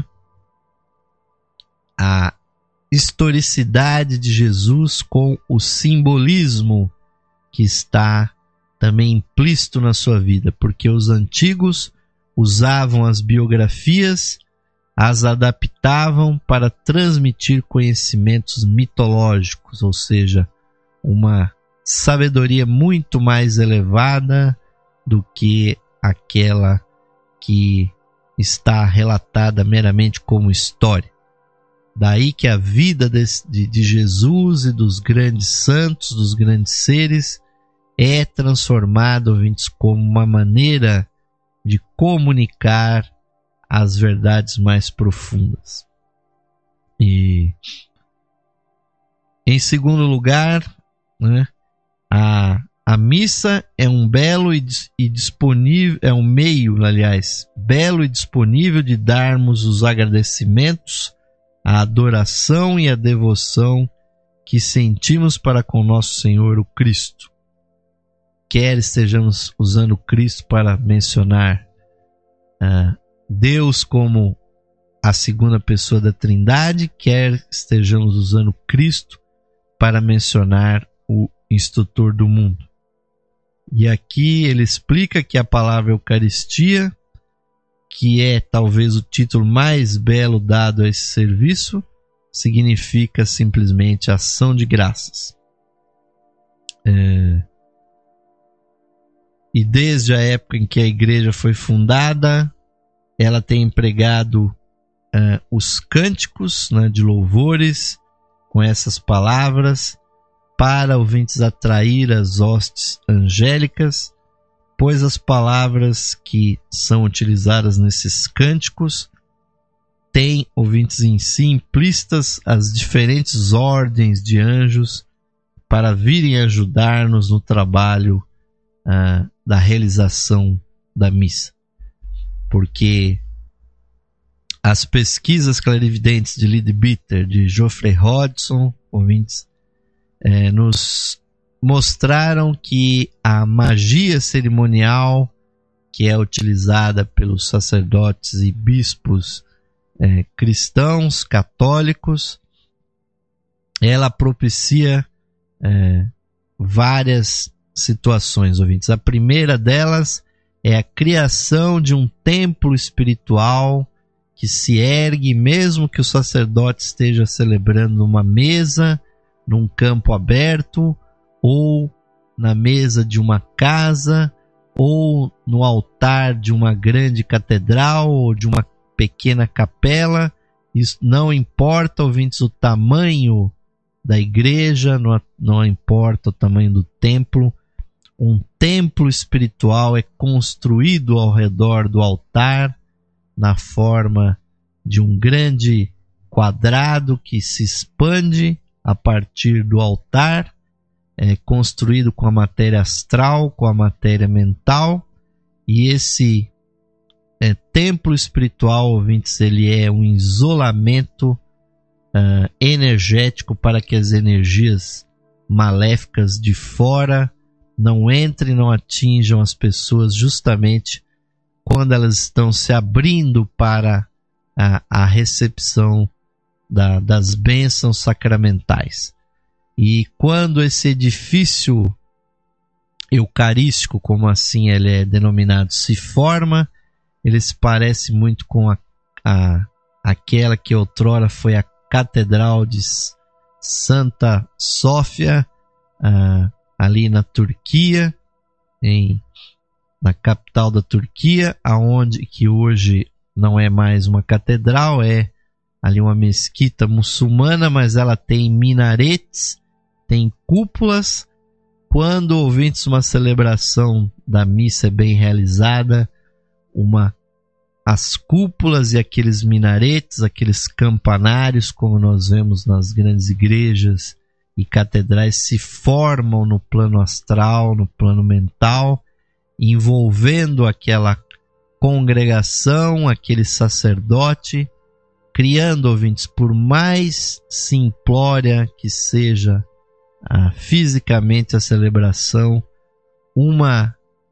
a historicidade de Jesus com o simbolismo que está também implícito na sua vida, porque os antigos usavam as biografias, as adaptavam para transmitir conhecimentos mitológicos, ou seja, uma sabedoria muito mais elevada do que aquela que está relatada meramente como história. Daí que a vida de, de, de Jesus e dos grandes santos, dos grandes seres, é transformada, ouvintes, como uma maneira de comunicar as verdades mais profundas. E, em segundo lugar, né, a, a missa é um belo e, e disponível, é um meio, aliás, belo e disponível de darmos os agradecimentos, a adoração e a devoção que sentimos para com nosso Senhor o Cristo. Quer estejamos usando Cristo para mencionar uh, Deus como a segunda pessoa da Trindade, quer estejamos usando Cristo para mencionar o instrutor do mundo. E aqui ele explica que a palavra Eucaristia, que é talvez o título mais belo dado a esse serviço, significa simplesmente ação de graças. É... E desde a época em que a igreja foi fundada, ela tem empregado uh, os cânticos, né, de louvores com essas palavras para ouvintes atrair as hostes angélicas, pois as palavras que são utilizadas nesses cânticos têm, ouvintes, em si implícitas as diferentes ordens de anjos para virem ajudar-nos no trabalho uh, da realização da missa. Porque as pesquisas clarividentes de Leadbeater, de Geoffrey Hodgson, ouvintes, é, nos mostraram que a magia cerimonial que é utilizada pelos sacerdotes e bispos é, cristãos, católicos, ela propicia é, várias situações, ouvintes. A primeira delas é a criação de um templo espiritual que se ergue, mesmo que o sacerdote esteja celebrando numa mesa, num campo aberto, ou na mesa de uma casa, ou no altar de uma grande catedral, ou de uma pequena capela. Isso não importa, ouvintes, o tamanho da igreja, não, não importa o tamanho do templo. Um templo espiritual é construído ao redor do altar na forma de um grande quadrado que se expande a partir do altar, é construído com a matéria astral, com a matéria mental, e esse é, templo espiritual, ouvintes, ele é um isolamento uh, energético para que as energias maléficas de fora não entrem, não atinjam as pessoas justamente quando elas estão se abrindo para a, a recepção da, das bênçãos sacramentais. E quando esse edifício eucarístico, como assim ele é denominado, se forma, ele se parece muito com a, a, aquela que outrora foi a Catedral de Santa Sófia, a, ali na Turquia, em, na capital da Turquia, aonde que hoje não é mais uma catedral, é ali uma mesquita muçulmana, mas ela tem minaretes, tem cúpulas. Quando, ouvintes, uma celebração da missa é bem realizada, uma, as cúpulas e aqueles minaretes, aqueles campanários, como nós vemos nas grandes igrejas e catedrais, se formam no plano astral, no plano mental, envolvendo aquela congregação, aquele sacerdote, criando, ouvintes, por mais simplória que seja ah, fisicamente a celebração, uma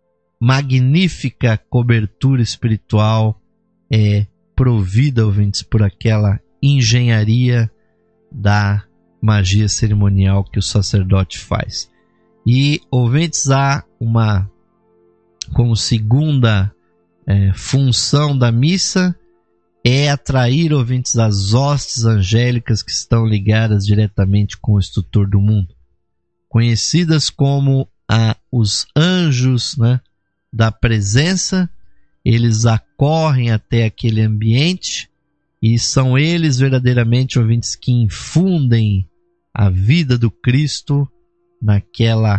magnífica cobertura espiritual é provida, ouvintes, por aquela engenharia da magia cerimonial que o sacerdote faz. E, ouvintes, há uma, como segunda é, função da missa, é atrair, ouvintes, as hostes angélicas que estão ligadas diretamente com o instrutor do mundo, conhecidas como ah, os anjos, né, da presença. Eles acorrem até aquele ambiente e são eles verdadeiramente, ouvintes, que infundem a vida do Cristo naquela,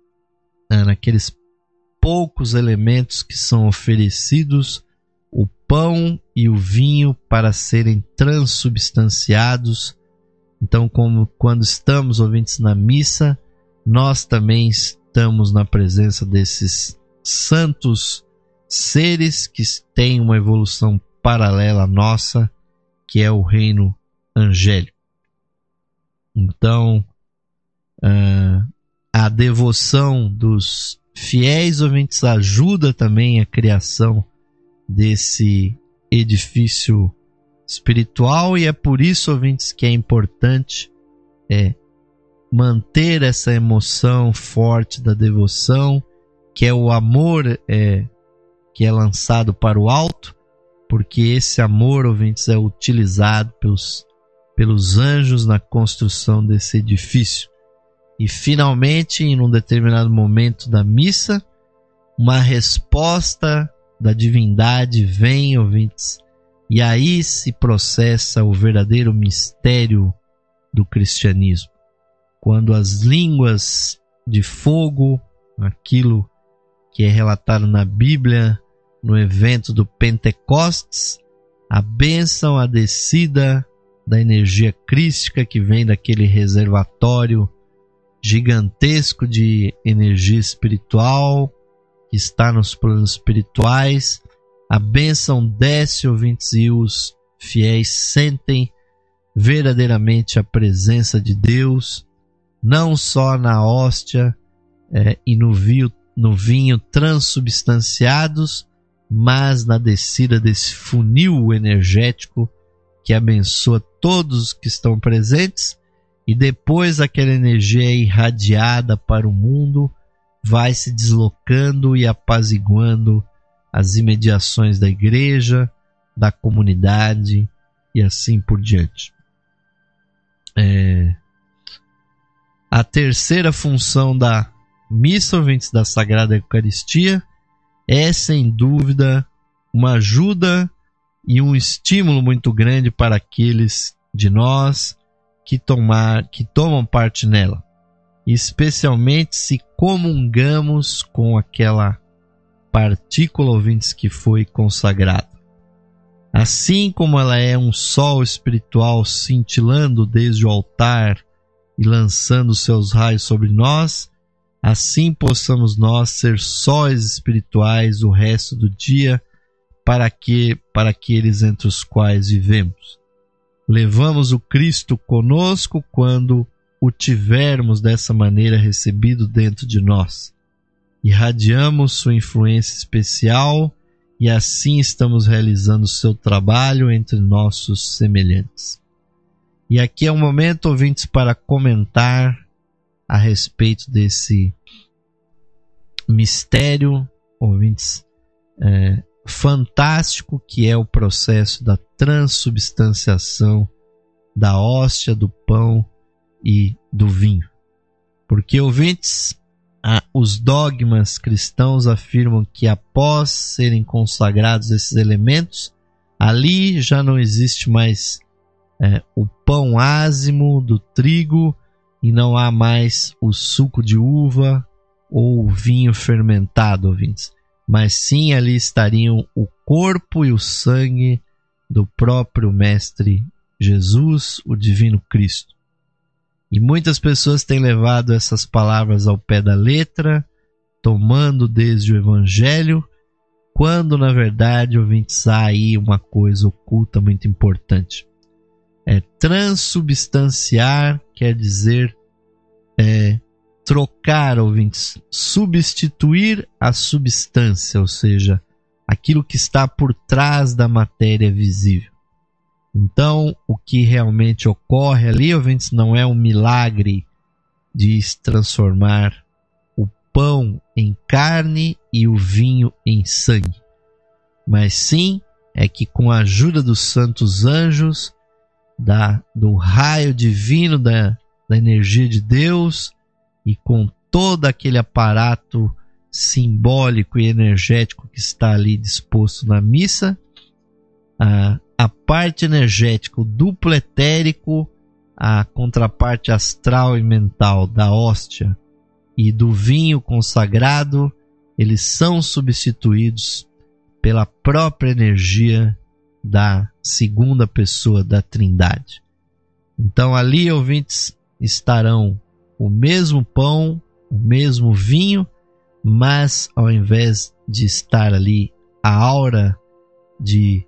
naqueles poucos elementos que são oferecidos, o pão e o vinho, para serem transubstanciados. Então, como quando estamos, ouvintes, na missa, nós também estamos na presença desses santos seres que têm uma evolução paralela à nossa, que é o reino angélico. Então, uh, a devoção dos fiéis, ouvintes, ajuda também a criação desse edifício espiritual, e é por isso, ouvintes, que é importante é, manter essa emoção forte da devoção, que é o amor é, que é lançado para o alto, porque esse amor, ouvintes, é utilizado pelos, pelos anjos na construção desse edifício. E finalmente, em um determinado momento da missa, uma resposta da divindade vem, ouvintes, e aí se processa o verdadeiro mistério do cristianismo. Quando as línguas de fogo, aquilo que é relatado na Bíblia, no evento do Pentecostes, a bênção, a descida da energia crística que vem daquele reservatório gigantesco de energia espiritual que está nos planos espirituais. A bênção desce, ouvintes, e os fiéis sentem verdadeiramente a presença de Deus, não só na hóstia é, e no vinho, no vinho transubstanciados, mas na descida desse funil energético que abençoa todos os que estão presentes, e depois aquela energia é irradiada para o mundo, vai se deslocando e apaziguando as imediações da igreja, da comunidade e assim por diante. É... A terceira função da missa, ouvintes, da Sagrada Eucaristia, é sem dúvida uma ajuda e um estímulo muito grande para aqueles de nós que, tomar, que tomam parte nela, especialmente se comungamos com aquela partícula, ouvintes, que foi consagrada. Assim como ela é um sol espiritual cintilando desde o altar e lançando seus raios sobre nós, assim possamos nós ser sóis espirituais o resto do dia para, que, para aqueles entre os quais vivemos. Levamos o Cristo conosco quando o tivermos dessa maneira recebido dentro de nós. Irradiamos sua influência especial e assim estamos realizando o seu trabalho entre nossos semelhantes. E aqui é um momento, ouvintes, para comentar a respeito desse mistério, ouvintes, é, fantástico, que é o processo da transubstanciação da hóstia, do pão e do vinho. Porque, ouvintes, ah, os dogmas cristãos afirmam que após serem consagrados esses elementos, ali já não existe mais é, o pão ázimo do trigo e não há mais o suco de uva ou o vinho fermentado, ouvintes. Mas sim, ali estariam o corpo e o sangue do próprio Mestre Jesus, o Divino Cristo. E muitas pessoas têm levado essas palavras ao pé da letra, tomando desde o Evangelho, quando na verdade, ouvintes, há aí uma coisa oculta muito importante. É, transubstanciar quer dizer é, trocar, ouvintes, substituir a substância, ou seja, aquilo que está por trás da matéria visível. Então, o que realmente ocorre ali, ouvintes, não é um milagre de transformar o pão em carne e o vinho em sangue, mas sim é que com a ajuda dos santos anjos, da, do raio divino da, da energia de Deus e com todo aquele aparato simbólico e energético que está ali disposto na missa, a, a parte energética, o duplo etérico, a contraparte astral e mental da hóstia e do vinho consagrado, eles são substituídos pela própria energia da segunda pessoa da Trindade. Então ali, ouvintes, estarão o mesmo pão, o mesmo vinho, mas ao invés de estar ali a aura de,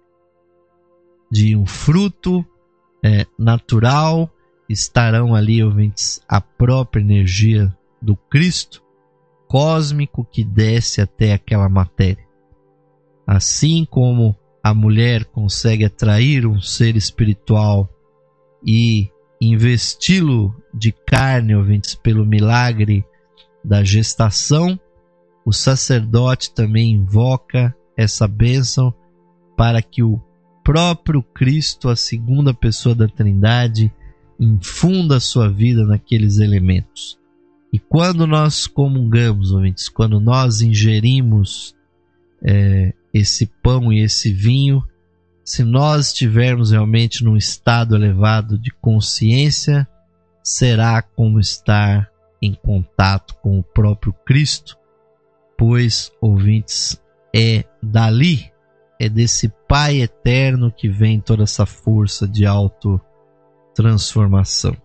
de um fruto é, natural, estarão ali, ouvintes, a própria energia do Cristo cósmico que desce até aquela matéria. Assim como a mulher consegue atrair um ser espiritual e investi-lo de carne, ouvintes, pelo milagre da gestação, o sacerdote também invoca essa bênção para que o próprio Cristo, a segunda pessoa da Trindade, infunda a sua vida naqueles elementos. E quando nós comungamos, ouvintes, quando nós ingerimos é, esse pão e esse vinho, se nós estivermos realmente num estado elevado de consciência, será como estar em contato com o próprio Cristo, pois, ouvintes, é dali, é desse Pai eterno que vem toda essa força de autotransformação.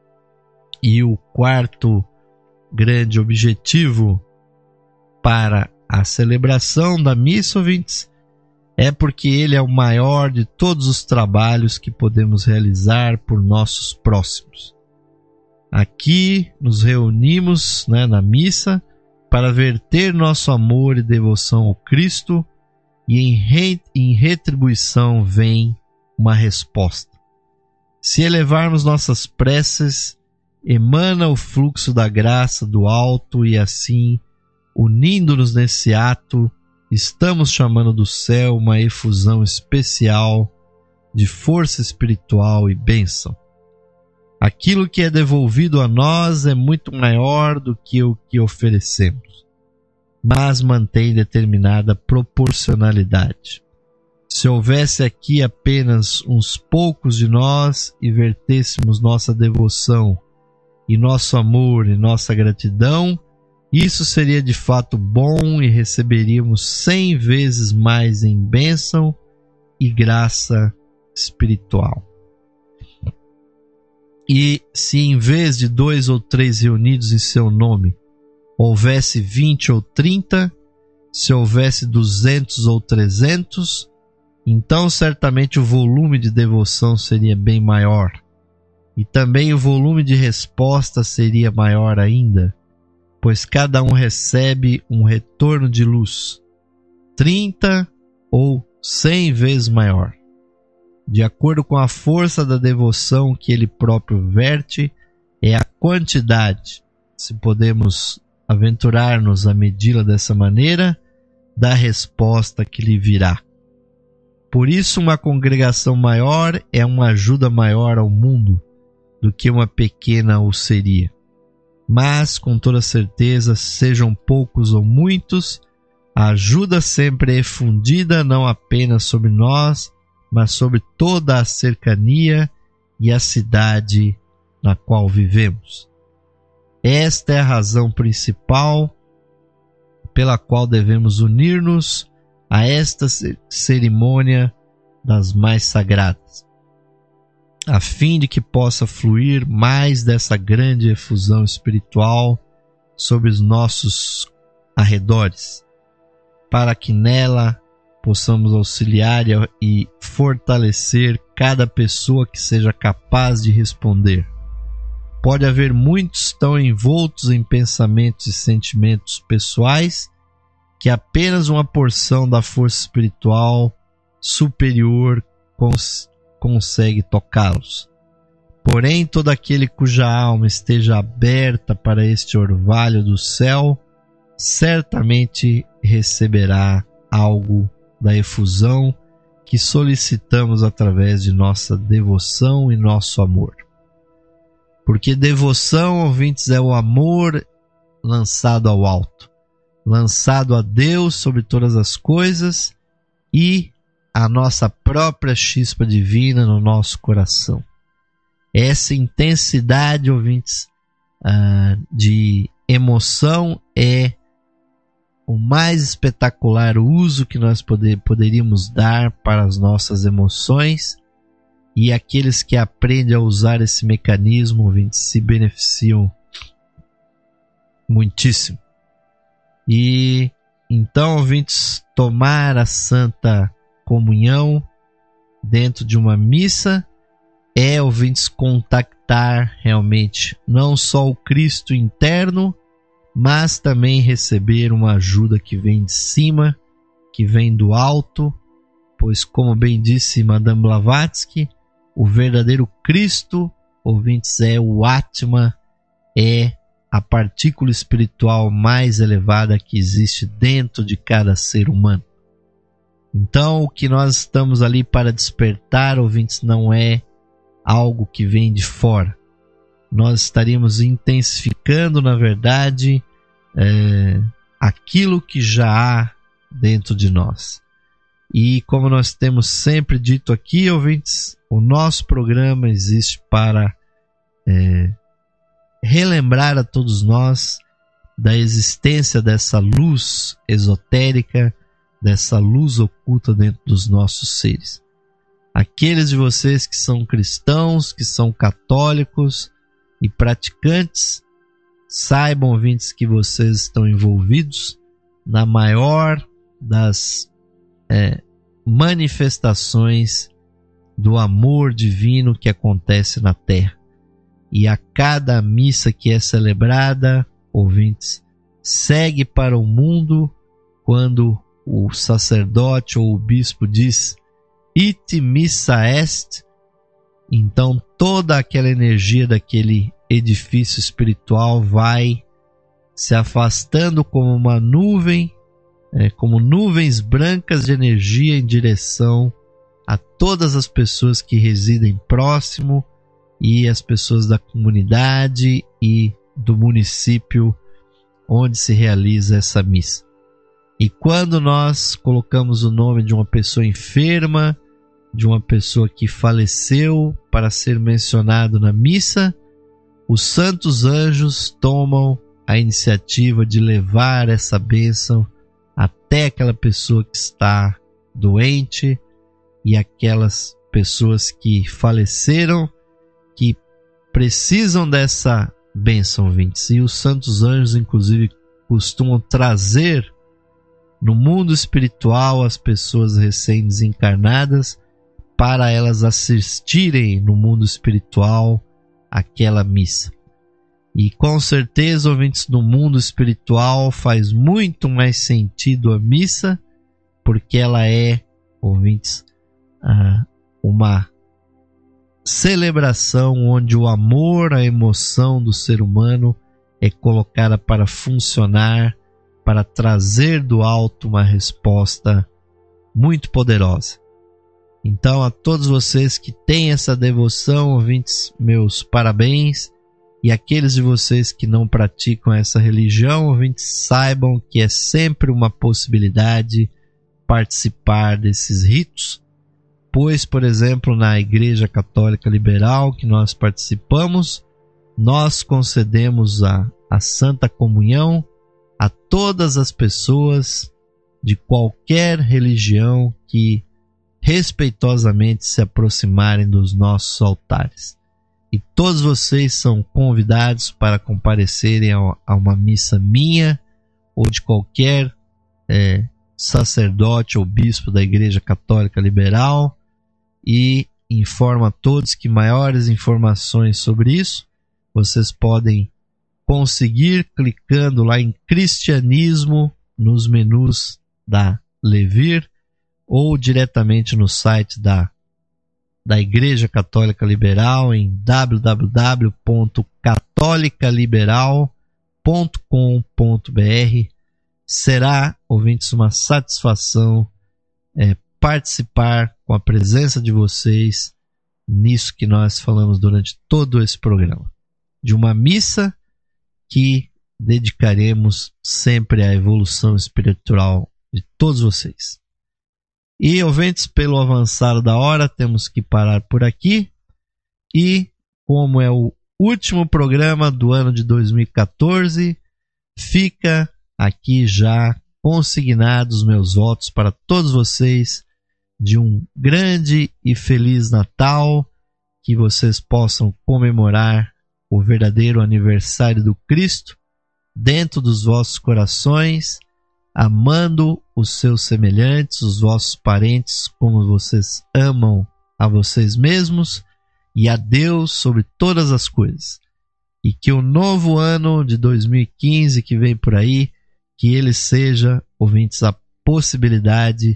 E o quarto grande objetivo para a celebração da missa, ouvintes, é porque ele é o maior de todos os trabalhos que podemos realizar por nossos próximos. Aqui nos reunimos, né, na missa para verter nosso amor e devoção ao Cristo, e em, re, em retribuição vem uma resposta. Se elevarmos nossas preces, emana o fluxo da graça do alto, e assim, unindo-nos nesse ato, estamos chamando do céu uma efusão especial de força espiritual e bênção. Aquilo que é devolvido a nós é muito maior do que o que oferecemos, mas mantém determinada proporcionalidade. Se houvesse aqui apenas uns poucos de nós e vertêssemos nossa devoção e nosso amor e nossa gratidão, isso seria de fato bom e receberíamos cem vezes mais em bênção e graça espiritual. E se em vez de dois ou três reunidos em seu nome, houvesse vinte ou trinta, se houvesse duzentos ou trezentos, então certamente o volume de devoção seria bem maior. E também o volume de resposta seria maior ainda, pois cada um recebe um retorno de luz, trinta ou cem vezes maior. De acordo com a força da devoção que ele próprio verte, é a quantidade, se podemos aventurar-nos a medi-la dessa maneira, da resposta que lhe virá. Por isso, uma congregação maior é uma ajuda maior ao mundo do que uma pequena o seria. Mas, com toda certeza, sejam poucos ou muitos, a ajuda sempre é fundida não apenas sobre nós, mas sobre toda a cercania e a cidade na qual vivemos. Esta é a razão principal pela qual devemos unir-nos a esta cerimônia das mais sagradas, a fim de que possa fluir mais dessa grande efusão espiritual sobre os nossos arredores, para que nela possamos auxiliar e fortalecer cada pessoa que seja capaz de responder. Pode haver muitos tão envoltos em pensamentos e sentimentos pessoais que apenas uma porção da força espiritual superior cons- consegue tocá-los. Porém, todo aquele cuja alma esteja aberta para este orvalho do céu, certamente receberá algo da efusão que solicitamos através de nossa devoção e nosso amor. Porque devoção, ouvintes, é o amor lançado ao alto, lançado a Deus sobre todas as coisas e a nossa própria chispa divina no nosso coração. Essa intensidade, ouvintes, uh, de emoção é o mais espetacular uso que nós poder, poderíamos dar para as nossas emoções, e aqueles que aprendem a usar esse mecanismo, ouvintes, se beneficiam muitíssimo. E então, ouvintes, tomar a Santa Comunhão dentro de uma missa é, ouvintes, contactar realmente não só o Cristo interno, mas também receber uma ajuda que vem de cima, que vem do alto, pois, como bem disse Madame Blavatsky, o verdadeiro Cristo, ouvintes, é o Atma, é a partícula espiritual mais elevada que existe dentro de cada ser humano. Então, o que nós estamos ali para despertar, ouvintes, não é algo que vem de fora. Nós estaríamos intensificando, na verdade, é, aquilo que já há dentro de nós. E como nós temos sempre dito aqui, ouvintes, o nosso programa existe para é, relembrar a todos nós da existência dessa luz esotérica, dessa luz oculta dentro dos nossos seres. Aqueles de vocês que são cristãos, que são católicos e praticantes, saibam, ouvintes, que vocês estão envolvidos na maior das é, manifestações do amor divino que acontece na Terra. E a cada missa que é celebrada, ouvintes, segue para o mundo quando o sacerdote ou o bispo diz "Ite missa est", então toda aquela energia daquele edifício espiritual vai se afastando como uma nuvem, é, como nuvens brancas de energia em direção a todas as pessoas que residem próximo e as pessoas da comunidade e do município onde se realiza essa missa. E quando nós colocamos o nome de uma pessoa enferma, de uma pessoa que faleceu para ser mencionado na missa, os santos anjos tomam a iniciativa de levar essa bênção até aquela pessoa que está doente e aquelas pessoas que faleceram, que precisam dessa bênção, ouvintes. E os santos anjos, inclusive, costumam trazer no mundo espiritual as pessoas recém-desencarnadas para elas assistirem no mundo espiritual aquela missa. E com certeza, ouvintes, no mundo espiritual faz muito mais sentido a missa, porque ela é, ouvintes, uma celebração onde o amor, a emoção do ser humano é colocada para funcionar, para trazer do alto uma resposta muito poderosa. Então, a todos vocês que têm essa devoção, ouvintes, meus parabéns. E aqueles de vocês que não praticam essa religião, ouvintes, saibam que é sempre uma possibilidade participar desses ritos. Pois, por exemplo, na Igreja Católica Liberal que nós participamos, nós concedemos a, a Santa Comunhão a todas as pessoas de qualquer religião que respeitosamente se aproximarem dos nossos altares. E todos vocês são convidados para comparecerem a uma missa minha ou de qualquer é, sacerdote ou bispo da Igreja Católica Liberal, e informo a todos que maiores informações sobre isso vocês podem conseguir clicando lá em Cristianismo nos menus da Levir ou diretamente no site da, da Igreja Católica Liberal em w w w ponto católica liberal ponto com ponto b r. Será, ouvintes, uma satisfação é, participar com a presença de vocês nisso que nós falamos durante todo esse programa, de uma missa que dedicaremos sempre à evolução espiritual de todos vocês. E, ouvintes, pelo avançar da hora, temos que parar por aqui. E, como é o último programa do ano de dois mil e catorze, fica aqui já consignados meus votos para todos vocês de um grande e feliz Natal, que vocês possam comemorar o verdadeiro aniversário do Cristo dentro dos vossos corações, amando os seus semelhantes, os vossos parentes, como vocês amam a vocês mesmos, e a Deus sobre todas as coisas. E que o novo ano de dois mil e quinze que vem por aí, que ele seja, ouvintes, a possibilidade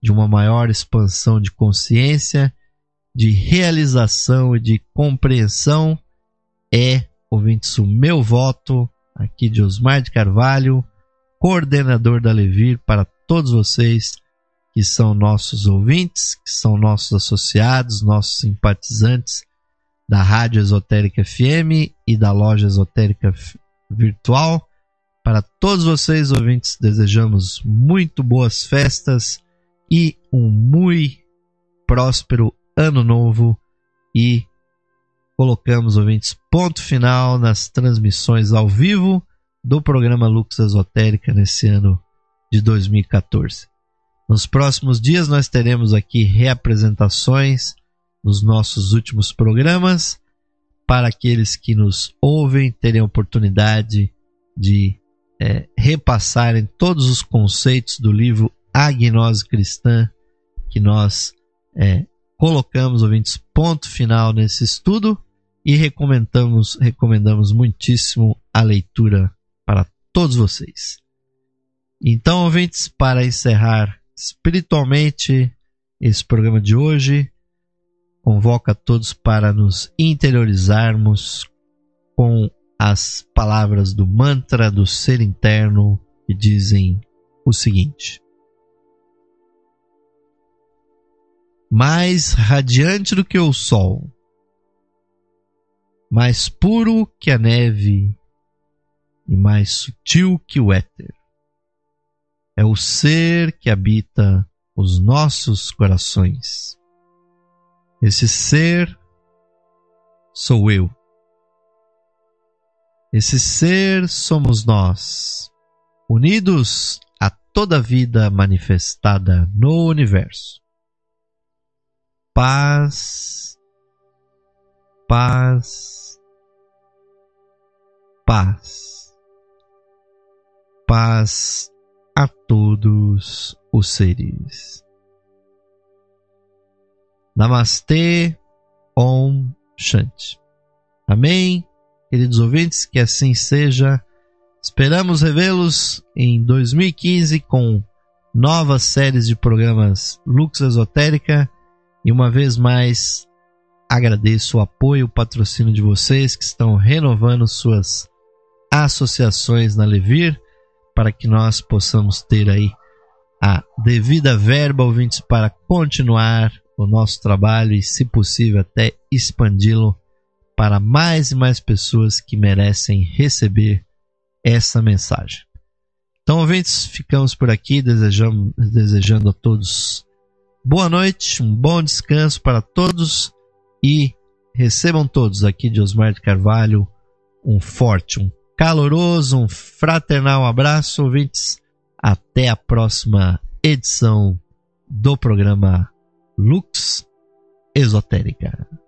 de uma maior expansão de consciência, de realização e de compreensão. É, ouvintes, o meu voto aqui de Osmar de Carvalho, coordenador da Levir, para todos vocês que são nossos ouvintes, que são nossos associados, nossos simpatizantes da Rádio Esotérica F M e da Loja Esotérica Virtual. Para todos vocês, ouvintes, desejamos muito boas festas e um muito próspero ano novo, e colocamos, ouvintes, ponto final nas transmissões ao vivo do programa Lux Esotérica nesse ano de dois mil e catorze. Nos próximos dias nós teremos aqui reapresentações nos nossos últimos programas, para aqueles que nos ouvem terem a oportunidade de é, repassarem todos os conceitos do livro A Gnose Cristã, que nós é, colocamos, ouvintes, ponto final nesse estudo, e recomendamos, recomendamos muitíssimo a leitura para todos vocês. Então, ouvintes, para encerrar espiritualmente esse programa de hoje, convoco a todos para nos interiorizarmos com as palavras do mantra do ser interno, que dizem o seguinte: mais radiante do que o sol, mais puro que a neve e mais sutil que o éter, é o ser que habita os nossos corações. Esse ser sou eu. Esse ser somos nós, unidos a toda a vida manifestada no universo. Paz, paz, paz, paz a todos os seres. Namastê, Om Shanti. Amém, queridos ouvintes, que assim seja. Esperamos revê-los em dois mil e quinze com novas séries de programas Lux Esotérica. E uma vez mais, agradeço o apoio e o patrocínio de vocês que estão renovando suas associações na Levir, para que nós possamos ter aí a devida verba, ouvintes, para continuar o nosso trabalho e, se possível, até expandi-lo para mais e mais pessoas que merecem receber essa mensagem. Então, ouvintes, ficamos por aqui, desejamos, desejando a todos boa noite, um bom descanso para todos, e recebam todos aqui de Osmar de Carvalho um forte, um caloroso, um fraternal abraço, ouvintes. Até a próxima edição do programa Lux Esotérica.